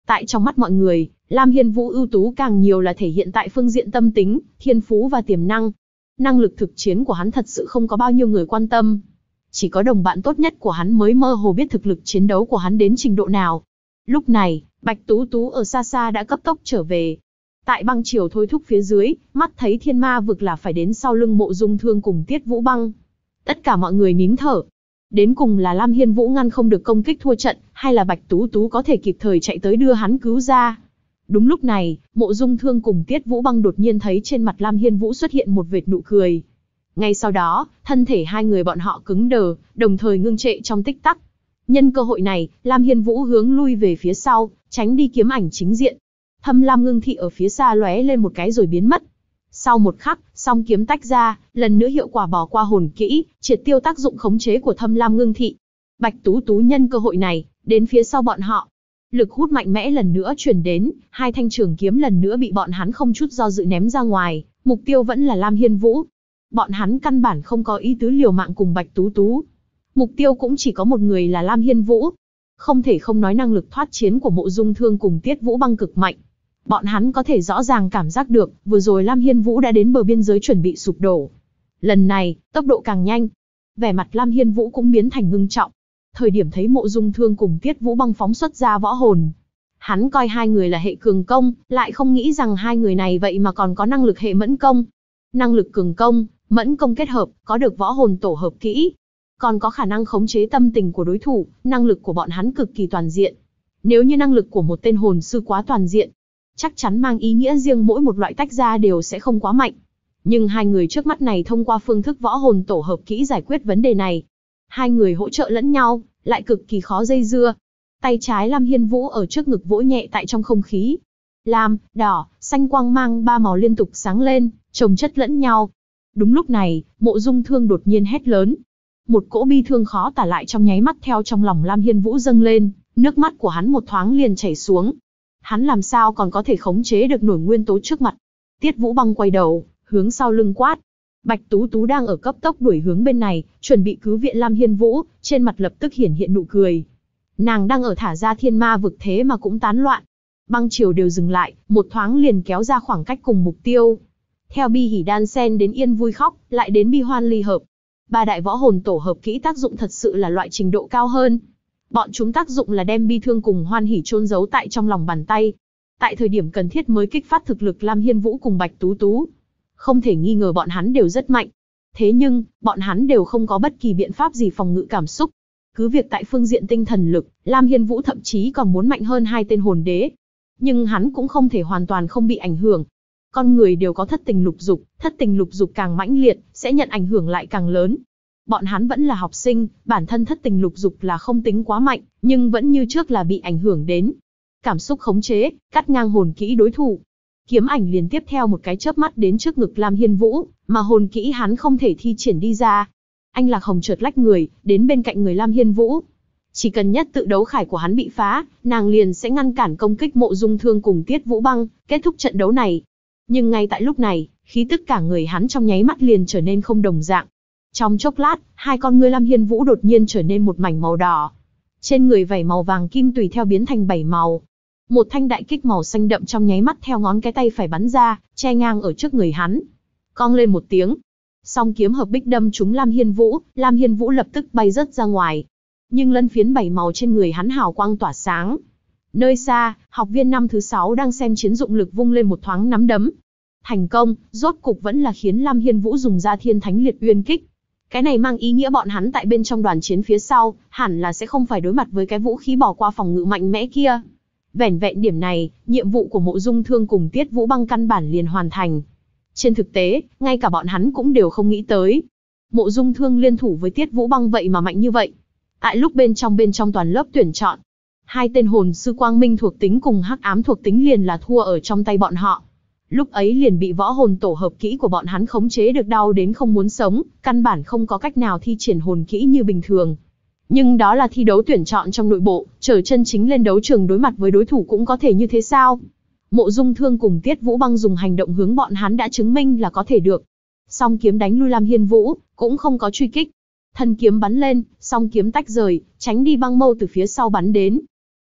A: Tại trong mắt mọi người, Lam Hiên Vũ ưu tú càng nhiều là thể hiện tại phương diện tâm tính, thiên phú và tiềm năng. Năng lực thực chiến của hắn thật sự không có bao nhiêu người quan tâm. Chỉ có đồng bạn tốt nhất của hắn mới mơ hồ biết thực lực chiến đấu của hắn đến trình độ nào. Lúc này, Bạch Tú Tú ở xa xa đã cấp tốc trở về. Tại băng chiều thôi thúc phía dưới, mắt thấy thiên ma vực là phải đến sau lưng Mộ Dung Thương cùng Tiết Vũ Băng. Tất cả mọi người nín thở. Đến cùng là Lam Hiên Vũ ngăn không được công kích thua trận, hay là Bạch Tú Tú có thể kịp thời chạy tới đưa hắn cứu ra. Đúng lúc này, Mộ Dung Thương cùng Tiết Vũ Băng đột nhiên thấy trên mặt Lam Hiên Vũ xuất hiện một vệt nụ cười. Ngay sau đó, thân thể hai người bọn họ cứng đờ, đồng thời ngưng trệ trong tích tắc. Nhân cơ hội này, Lam Hiên Vũ hướng lui về phía sau, tránh đi kiếm ảnh chính diện. Thâm Lam Ngưng Thị ở phía xa lóe lên một cái rồi biến mất. Sau một khắc, song kiếm tách ra, lần nữa hiệu quả bỏ qua hồn kỹ, triệt tiêu tác dụng khống chế của Thâm Lam Ngưng Thị. Bạch Tú Tú nhân cơ hội này, đến phía sau bọn họ. Lực hút mạnh mẽ lần nữa truyền đến, hai thanh trường kiếm lần nữa bị bọn hắn không chút do dự ném ra ngoài, mục tiêu vẫn là Lam Hiên Vũ. Bọn hắn căn bản không có ý tứ liều mạng cùng Bạch Tú Tú. Mục tiêu cũng chỉ có một người là Lam Hiên Vũ. Không thể không nói năng lực thoát chiến của Mộ Dung Thương cùng Tiết Vũ Băng cực mạnh. Bọn hắn có thể rõ ràng cảm giác được, vừa rồi Lam Hiên Vũ đã đến bờ biên giới chuẩn bị sụp đổ. Lần này, tốc độ càng nhanh. Vẻ mặt Lam Hiên Vũ cũng biến thành ngưng trọng. Thời điểm thấy Mộ Dung Thương cùng Tiết Vũ Băng phóng xuất ra võ hồn, hắn coi hai người là hệ cường công, lại không nghĩ rằng hai người này vậy mà còn có năng lực hệ mẫn công. Năng lực cường công, mẫn công kết hợp, có được võ hồn tổ hợp kỹ, còn có khả năng khống chế tâm tình của đối thủ, năng lực của bọn hắn cực kỳ toàn diện. Nếu như năng lực của một tên hồn sư quá toàn diện, chắc chắn mang ý nghĩa riêng mỗi một loại tách ra đều sẽ không quá mạnh. Nhưng hai người trước mắt này thông qua phương thức võ hồn tổ hợp kỹ giải quyết vấn đề này. Hai người hỗ trợ lẫn nhau, lại cực kỳ khó dây dưa. Tay trái Lam Hiên Vũ ở trước ngực vỗ nhẹ tại trong không khí. Lam, đỏ, xanh quang mang ba màu liên tục sáng lên, chồng chất lẫn nhau. Đúng lúc này, Mộ Dung Thương đột nhiên hét lớn. Một cỗ bi thương khó tả lại trong nháy mắt theo trong lòng Lam Hiên Vũ dâng lên, nước mắt của hắn một thoáng liền chảy xuống. Hắn làm sao còn có thể khống chế được nổi nguyên tố trước mặt. Tiết Vũ Băng quay đầu, hướng sau lưng quát. Bạch Tú Tú đang ở cấp tốc đuổi hướng bên này, chuẩn bị cứu viện Lam Hiên Vũ, trên mặt lập tức hiển hiện nụ cười. Nàng đang ở thả ra thiên ma vực thế mà cũng tán loạn. Băng chiều đều dừng lại, một thoáng liền kéo ra khoảng cách cùng mục tiêu. Theo bi hỉ đan sen đến yên vui khóc, lại đến bi hoan ly hợp. Ba đại võ hồn tổ hợp kỹ tác dụng thật sự là loại trình độ cao hơn. Bọn chúng tác dụng là đem bi thương cùng hoan hỉ chôn giấu tại trong lòng bàn tay. Tại thời điểm cần thiết mới kích phát thực lực Lam Hiên Vũ cùng Bạch Tú Tú. Không thể nghi ngờ bọn hắn đều rất mạnh. Thế nhưng, bọn hắn đều không có bất kỳ biện pháp gì phòng ngự cảm xúc. Cứ việc tại phương diện tinh thần lực, Lam Hiên Vũ thậm chí còn muốn mạnh hơn hai tên hồn đế. Nhưng hắn cũng không thể hoàn toàn không bị ảnh hưởng. Con người đều có thất tình lục dục càng mãnh liệt, sẽ nhận ảnh hưởng lại càng lớn. Bọn hắn vẫn là học sinh, bản thân thất tình lục dục là không tính quá mạnh, nhưng vẫn như trước là bị ảnh hưởng đến. Cảm xúc khống chế, cắt ngang hồn kỹ đối thủ. Kiếm ảnh liền tiếp theo một cái chớp mắt đến trước ngực Lam Hiên Vũ, mà hồn kỹ hắn không thể thi triển đi ra. Anh Lạc Hồng chợt lách người, đến bên cạnh người Lam Hiên Vũ. Chỉ cần nhất tự đấu khải của hắn bị phá, nàng liền sẽ ngăn cản công kích Mộ Dung Thương cùng Tiết Vũ Băng, kết thúc trận đấu này. Nhưng ngay tại lúc này, khí tức cả người hắn trong nháy mắt liền trở nên không đồng dạng. Trong chốc lát, hai con ngươi Lam Hiên Vũ đột nhiên trở nên một mảnh màu đỏ. Trên người vảy màu vàng kim tùy theo biến thành 7 màu. Một thanh đại kích màu xanh đậm trong nháy mắt theo ngón cái tay phải bắn ra, che ngang ở trước người hắn. Cong lên một tiếng, song kiếm hợp bích đâm trúng Lam Hiên Vũ lập tức bay rớt ra ngoài. Nhưng lân phiến 7 màu trên người hắn hào quang tỏa sáng. Nơi xa, học viên năm thứ 6 đang xem chiến dụng lực vung lên một thoáng nắm đấm. Thành công, rốt cục vẫn là khiến Lam Hiên Vũ dùng ra Thiên Thánh Liệt Uyên kích. Cái này mang ý nghĩa bọn hắn tại bên trong đoàn chiến phía sau, hẳn là sẽ không phải đối mặt với cái vũ khí bỏ qua phòng ngự mạnh mẽ kia. Vẻn vẹn điểm này, nhiệm vụ của Mộ Dung Thương cùng Tiết Vũ Băng căn bản liền hoàn thành. Trên thực tế, ngay cả bọn hắn cũng đều không nghĩ tới. Mộ Dung Thương liên thủ với Tiết Vũ Băng vậy mà mạnh như vậy. Tại lúc bên trong toàn lớp tuyển chọn, hai tên hồn sư quang minh thuộc tính cùng hắc ám thuộc tính liền là thua ở trong tay bọn họ. Lúc ấy liền bị võ hồn tổ hợp kỹ của bọn hắn khống chế được đau đến không muốn sống, căn bản không có cách nào thi triển hồn kỹ như bình thường. Nhưng đó là thi đấu tuyển chọn trong nội bộ, chờ chân chính lên đấu trường đối mặt với đối thủ cũng có thể như thế sao? Mộ Dung Thương cùng Tiết Vũ Băng dùng hành động hướng bọn hắn đã chứng minh là có thể được. Song kiếm đánh lui Lam Hiên Vũ, cũng không có truy kích. Thân kiếm bắn lên, song kiếm tách rời, tránh đi băng mâu từ phía sau bắn đến.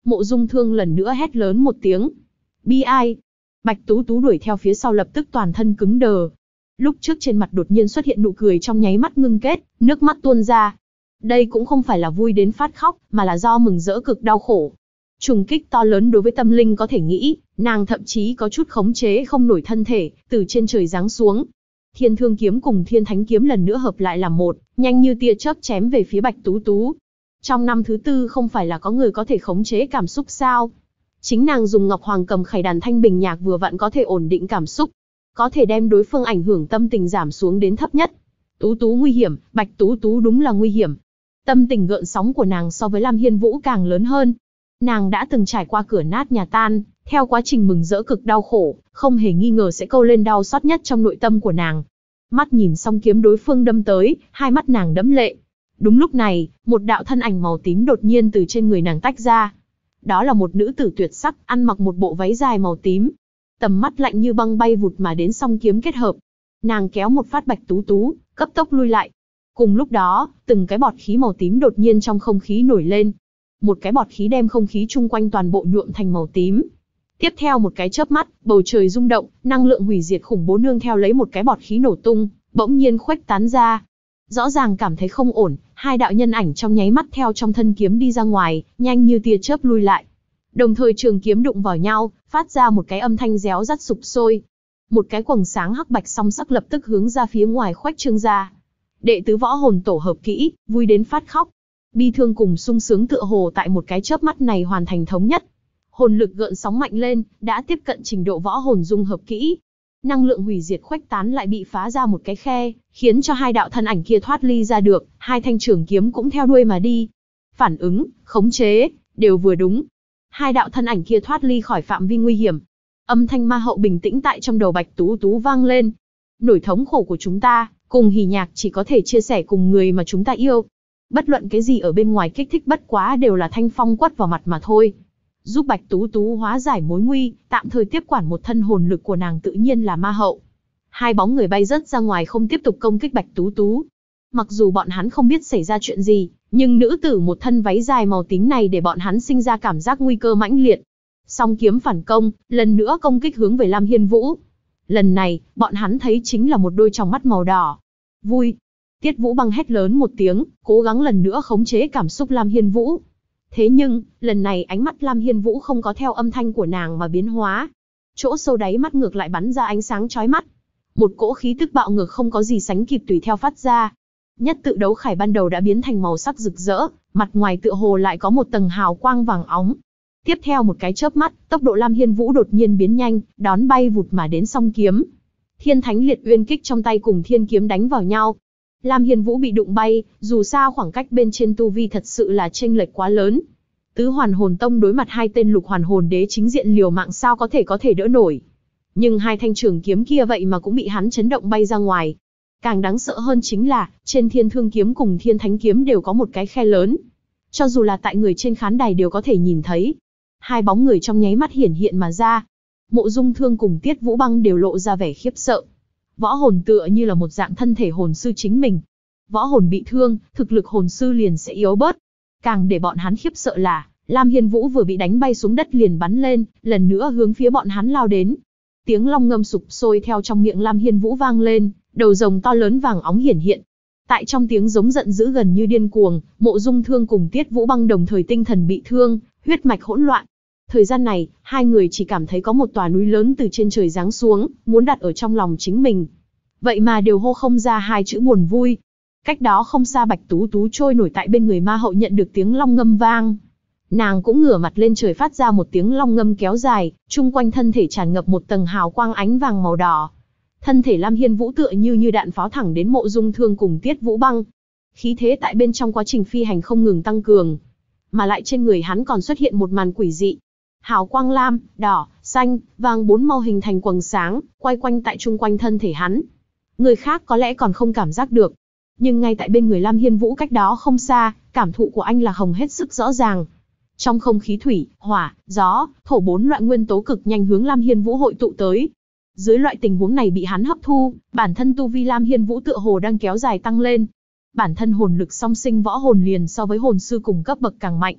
A: Mộ Dung Thương lần nữa hét lớn một tiếng. Bi ai! Bạch Tú Tú đuổi theo phía sau lập tức toàn thân cứng đờ. Lúc trước trên mặt đột nhiên xuất hiện nụ cười trong nháy mắt ngưng kết, nước mắt tuôn ra. Đây cũng không phải là vui đến phát khóc, mà là do mừng rỡ cực đau khổ. Trùng kích to lớn đối với tâm linh có thể nghĩ, nàng thậm chí có chút khống chế không nổi thân thể, từ trên trời giáng xuống. Thiên Thương kiếm cùng Thiên Thánh kiếm lần nữa hợp lại làm một, nhanh như tia chớp chém về phía Bạch Tú Tú. Trong năm thứ tư không phải là có người có thể khống chế cảm xúc sao? Chính nàng dùng Ngọc Hoàng cầm khải đàn thanh bình nhạc vừa vặn có thể ổn định cảm xúc, có thể đem đối phương ảnh hưởng tâm tình giảm xuống đến thấp nhất. Tú Tú nguy hiểm, Bạch Tú Tú đúng là nguy hiểm. Tâm tình gợn sóng của nàng so với Lam Hiên Vũ càng lớn hơn. Nàng đã từng trải qua cửa nát nhà tan, theo quá trình mừng rỡ cực đau khổ, không hề nghi ngờ sẽ câu lên đau xót nhất trong nội tâm của nàng. Mắt nhìn xong kiếm đối phương đâm tới, hai mắt nàng đẫm lệ. Đúng lúc này, một đạo thân ảnh màu tím đột nhiên từ trên người nàng tách ra. Đó là một nữ tử tuyệt sắc, ăn mặc một bộ váy dài màu tím. Tầm mắt lạnh như băng bay vụt mà đến song kiếm kết hợp. Nàng kéo một phát Bạch Tú Tú, cấp tốc lui lại. Cùng lúc đó, từng cái bọt khí màu tím đột nhiên trong không khí nổi lên. Một cái bọt khí đem không khí chung quanh toàn bộ nhuộm thành màu tím. Tiếp theo một cái chớp mắt, bầu trời rung động, năng lượng hủy diệt khủng bố nương theo lấy một cái bọt khí nổ tung, bỗng nhiên khuếch tán ra. Rõ ràng cảm thấy không ổn, hai đạo nhân ảnh trong nháy mắt theo trong thân kiếm đi ra ngoài, nhanh như tia chớp lui lại. Đồng thời trường kiếm đụng vào nhau, phát ra một cái âm thanh réo rắt sục sôi. Một cái quầng sáng hắc bạch song sắc lập tức hướng ra phía ngoài khuếch trương ra. Đệ tứ Võ Hồn tổ hợp kỹ, vui đến phát khóc. Bi thương cùng sung sướng tựa hồ tại một cái chớp mắt này hoàn thành thống nhất. Hồn lực gợn sóng mạnh lên, đã tiếp cận trình độ võ hồn dung hợp kỹ. Năng lượng hủy diệt khuếch tán lại bị phá ra một cái khe, khiến cho hai đạo thân ảnh kia thoát ly ra được, hai thanh trường kiếm cũng theo đuôi mà đi. Phản ứng, khống chế, đều vừa đúng. Hai đạo thân ảnh kia thoát ly khỏi phạm vi nguy hiểm. Âm thanh ma hậu bình tĩnh tại trong đầu Bạch Tú Tú vang lên. Nỗi thống khổ của chúng ta, cùng hỉ nhạc chỉ có thể chia sẻ cùng người mà chúng ta yêu. Bất luận cái gì ở bên ngoài kích thích bất quá đều là thanh phong quất vào mặt mà thôi. Giúp Bạch Tú Tú hóa giải mối nguy, tạm thời tiếp quản một thân hồn lực của nàng tự nhiên là ma hậu. Hai bóng người bay rớt ra ngoài không tiếp tục công kích Bạch Tú Tú. Mặc dù bọn hắn không biết xảy ra chuyện gì, nhưng nữ tử một thân váy dài màu tím này để bọn hắn sinh ra cảm giác nguy cơ mãnh liệt. Song kiếm phản công, lần nữa công kích hướng về Lam Hiên Vũ. Lần này, bọn hắn thấy chính là một đôi tròng mắt màu đỏ. Vui! Tiết Vũ Băng hét lớn một tiếng, cố gắng lần nữa khống chế cảm xúc Lam Hiên Vũ. Thế nhưng, lần này ánh mắt Lam Hiên Vũ không có theo âm thanh của nàng mà biến hóa. Chỗ sâu đáy mắt ngược lại bắn ra ánh sáng chói mắt. Một cỗ khí tức bạo ngược không có gì sánh kịp tùy theo phát ra. Nhất tự đấu khải ban đầu đã biến thành màu sắc rực rỡ, mặt ngoài tựa hồ lại có một tầng hào quang vàng óng. Tiếp theo một cái chớp mắt, tốc độ Lam Hiên Vũ đột nhiên biến nhanh, đón bay vụt mà đến song kiếm. Thiên Thánh Liệt Uyên kích trong tay cùng thiên kiếm đánh vào nhau. Lam Hiên Vũ bị đụng bay, dù sao khoảng cách bên trên tu vi thật sự là chênh lệch quá lớn. Tứ Hoàn Hồn Tông đối mặt hai tên Lục Hoàn Hồn Đế chính diện liều mạng sao có thể đỡ nổi. Nhưng hai thanh trường kiếm kia vậy mà cũng bị hắn chấn động bay ra ngoài. Càng đáng sợ hơn chính là, trên Thiên Thương kiếm cùng Thiên Thánh kiếm đều có một cái khe lớn. Cho dù là tại người trên khán đài đều có thể nhìn thấy. Hai bóng người trong nháy mắt hiển hiện mà ra. Mộ Dung Thương cùng Tiết Vũ Băng đều lộ ra vẻ khiếp sợ. Võ hồn tựa như là một dạng thân thể hồn sư chính mình. Võ hồn bị thương, thực lực hồn sư liền sẽ yếu bớt. Càng để bọn hắn khiếp sợ là, Lam Hiên Vũ vừa bị đánh bay xuống đất liền bắn lên, lần nữa hướng phía bọn hắn lao đến. Tiếng long ngâm sục sôi theo trong miệng Lam Hiên Vũ vang lên, đầu rồng to lớn vàng óng hiển hiện. Tại trong tiếng giống giận dữ gần như điên cuồng, Mộ Dung Thương cùng Tiết Vũ Băng đồng thời tinh thần bị thương, huyết mạch hỗn loạn. Thời gian này, hai người chỉ cảm thấy có một tòa núi lớn từ trên trời giáng xuống, muốn đặt ở trong lòng chính mình. Vậy mà đều hô không ra hai chữ buồn vui. Cách đó không xa Bạch Tú Tú trôi nổi tại bên người ma hậu nhận được tiếng long ngâm vang. Nàng cũng ngửa mặt lên trời phát ra một tiếng long ngâm kéo dài, chung quanh thân thể tràn ngập một tầng hào quang ánh vàng màu đỏ. Thân thể Lam Hiên Vũ tựa như đạn pháo thẳng đến Mộ Dung Thương cùng Tiết Vũ Băng. Khí thế tại bên trong quá trình phi hành không ngừng tăng cường. Mà lại trên người hắn còn xuất hiện một màn quỷ dị. Hào quang lam, đỏ, xanh, vàng bốn màu hình thành quầng sáng, quay quanh tại chung quanh thân thể hắn. Người khác có lẽ còn không cảm giác được. Nhưng ngay tại bên người Lam Hiên Vũ cách đó không xa, cảm thụ của anh là hồng hết sức rõ ràng. Trong không khí thủy, hỏa, gió, thổ bốn loại nguyên tố cực nhanh hướng Lam Hiên Vũ hội tụ tới. Dưới loại tình huống này bị hắn hấp thu, bản thân tu vi Lam Hiên Vũ tựa hồ đang kéo dài tăng lên. Bản thân hồn lực song sinh võ hồn liền so với hồn sư cùng cấp bậc càng mạnh.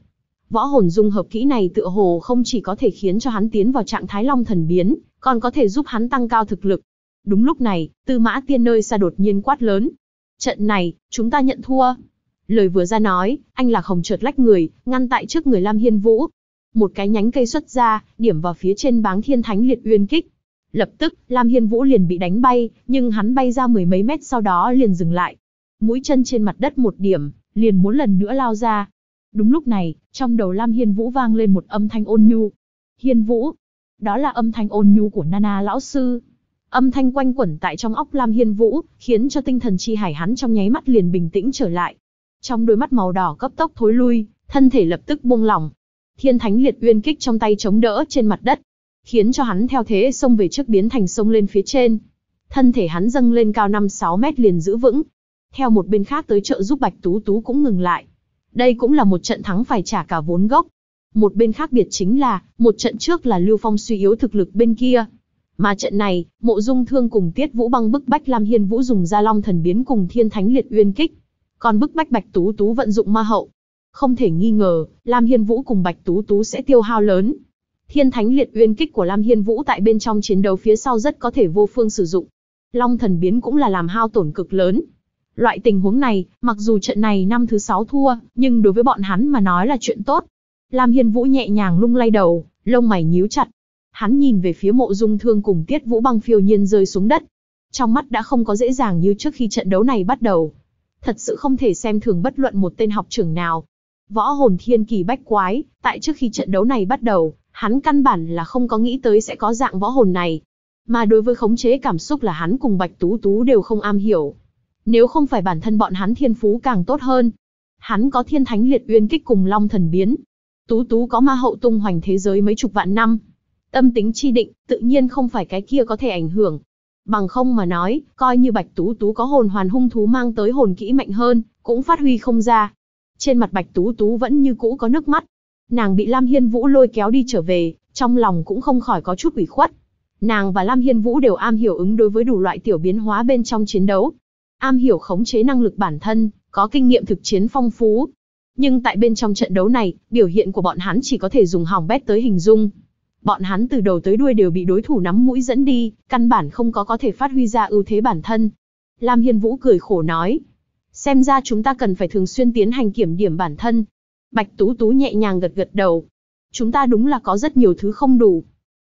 A: Võ hồn dung hợp kỹ này tựa hồ không chỉ có thể khiến cho hắn tiến vào trạng thái long thần biến, còn có thể giúp hắn tăng cao thực lực. Đúng lúc này, Tư Mã Tiên nơi xa đột nhiên quát lớn. Trận này, chúng ta nhận thua. Lời vừa ra nói, anh Lạc Hồng chợt lách người, ngăn tại trước người Lam Hiên Vũ. Một cái nhánh cây xuất ra, điểm vào phía trên báng Thiên Thánh Liệt Uyên Kích. Lập tức, Lam Hiên Vũ liền bị đánh bay, nhưng hắn bay ra mười mấy mét sau đó liền dừng lại. Mũi chân trên mặt đất một điểm, liền muốn lần nữa lao ra. Đúng lúc này, trong đầu Lam Hiên Vũ vang lên một âm thanh ôn nhu. Hiên Vũ. Đó là âm thanh ôn nhu của Nana lão sư. Âm thanh quanh quẩn tại trong óc Lam Hiên Vũ, khiến cho tinh thần chi hải hắn trong nháy mắt liền bình tĩnh trở lại. Trong đôi mắt màu đỏ cấp tốc thối lui, thân thể lập tức buông lỏng. Thiên Thánh Liệt Uyên Kích trong tay chống đỡ trên mặt đất, khiến cho hắn theo thế xông về trước biến thành xông lên phía trên. Thân thể hắn dâng lên cao 5-6 mét liền giữ vững. Theo một bên khác tới trợ giúp Bạch Tú Tú cũng ngừng lại. Đây cũng là một trận thắng phải trả cả vốn gốc. Một bên khác biệt chính là, một trận trước là Lưu Phong suy yếu thực lực bên kia. Mà trận này, Mộ Dung Thương cùng Tiết Vũ Băng bức bách Lam Hiên Vũ dùng ra Long Thần Biến cùng Thiên Thánh Liệt Uyên Kích. Còn bức bách Bạch Tú Tú vận dụng ma hậu. Không thể nghi ngờ, Lam Hiên Vũ cùng Bạch Tú Tú sẽ tiêu hao lớn. Thiên Thánh Liệt Uyên Kích của Lam Hiên Vũ tại bên trong chiến đấu phía sau rất có thể vô phương sử dụng. Long Thần Biến cũng là làm hao tổn cực lớn. Loại tình huống này, mặc dù trận này năm thứ 6 thua, nhưng đối với bọn hắn mà nói là chuyện tốt. Lam Hiên Vũ nhẹ nhàng lung lay đầu, lông mày nhíu chặt. Hắn nhìn về phía Mộ Dung Thương cùng Tiết Vũ Băng phiêu nhiên rơi xuống đất. Trong mắt đã không có dễ dàng như trước khi trận đấu này bắt đầu. Thật sự không thể xem thường bất luận một tên học trưởng nào. Võ hồn thiên kỳ bách quái, tại trước khi trận đấu này bắt đầu, hắn căn bản là không có nghĩ tới sẽ có dạng võ hồn này. Mà đối với khống chế cảm xúc là hắn cùng Bạch Tú Tú đều không am hiểu. Nếu không phải bản thân bọn hắn thiên phú càng tốt hơn. Hắn có Thiên Thánh Liệt Uyên Kích cùng Long Thần Biến. Tú Tú có ma hậu tung hoành thế giới mấy chục vạn năm. Tâm tính chi định, tự nhiên không phải cái kia có thể ảnh hưởng. Bằng không mà nói, coi như Bạch Tú Tú có hồn hoàn hung thú mang tới hồn kỹ mạnh hơn, cũng phát huy không ra. Trên mặt Bạch Tú Tú vẫn như cũ có nước mắt. Nàng bị Lam Hiên Vũ lôi kéo đi trở về, trong lòng cũng không khỏi có chút ủy khuất. Nàng và Lam Hiên Vũ đều am hiểu ứng đối với đủ loại tiểu biến hóa bên trong chiến đấu. Am hiểu khống chế năng lực bản thân, có kinh nghiệm thực chiến phong phú. Nhưng tại bên trong trận đấu này, biểu hiện của bọn hắn chỉ có thể dùng hỏng bét tới hình dung. Bọn hắn từ đầu tới đuôi đều bị đối thủ nắm mũi dẫn đi, căn bản không có thể phát huy ra ưu thế bản thân. Lam Hiên Vũ cười khổ nói. Xem ra chúng ta cần phải thường xuyên tiến hành kiểm điểm bản thân. Bạch Tú Tú nhẹ nhàng gật gật đầu. Chúng ta đúng là có rất nhiều thứ không đủ.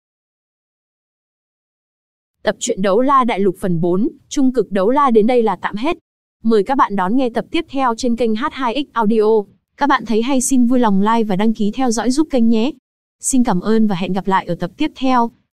A: Tập truyện Đấu La Đại Lục phần 4, Trung cực Đấu La đến đây là tạm hết. Mời các bạn đón nghe tập tiếp theo trên kênh H2X Audio. Các bạn thấy hay xin vui lòng like và đăng ký theo dõi giúp kênh nhé. Xin cảm ơn và hẹn gặp lại ở tập tiếp theo.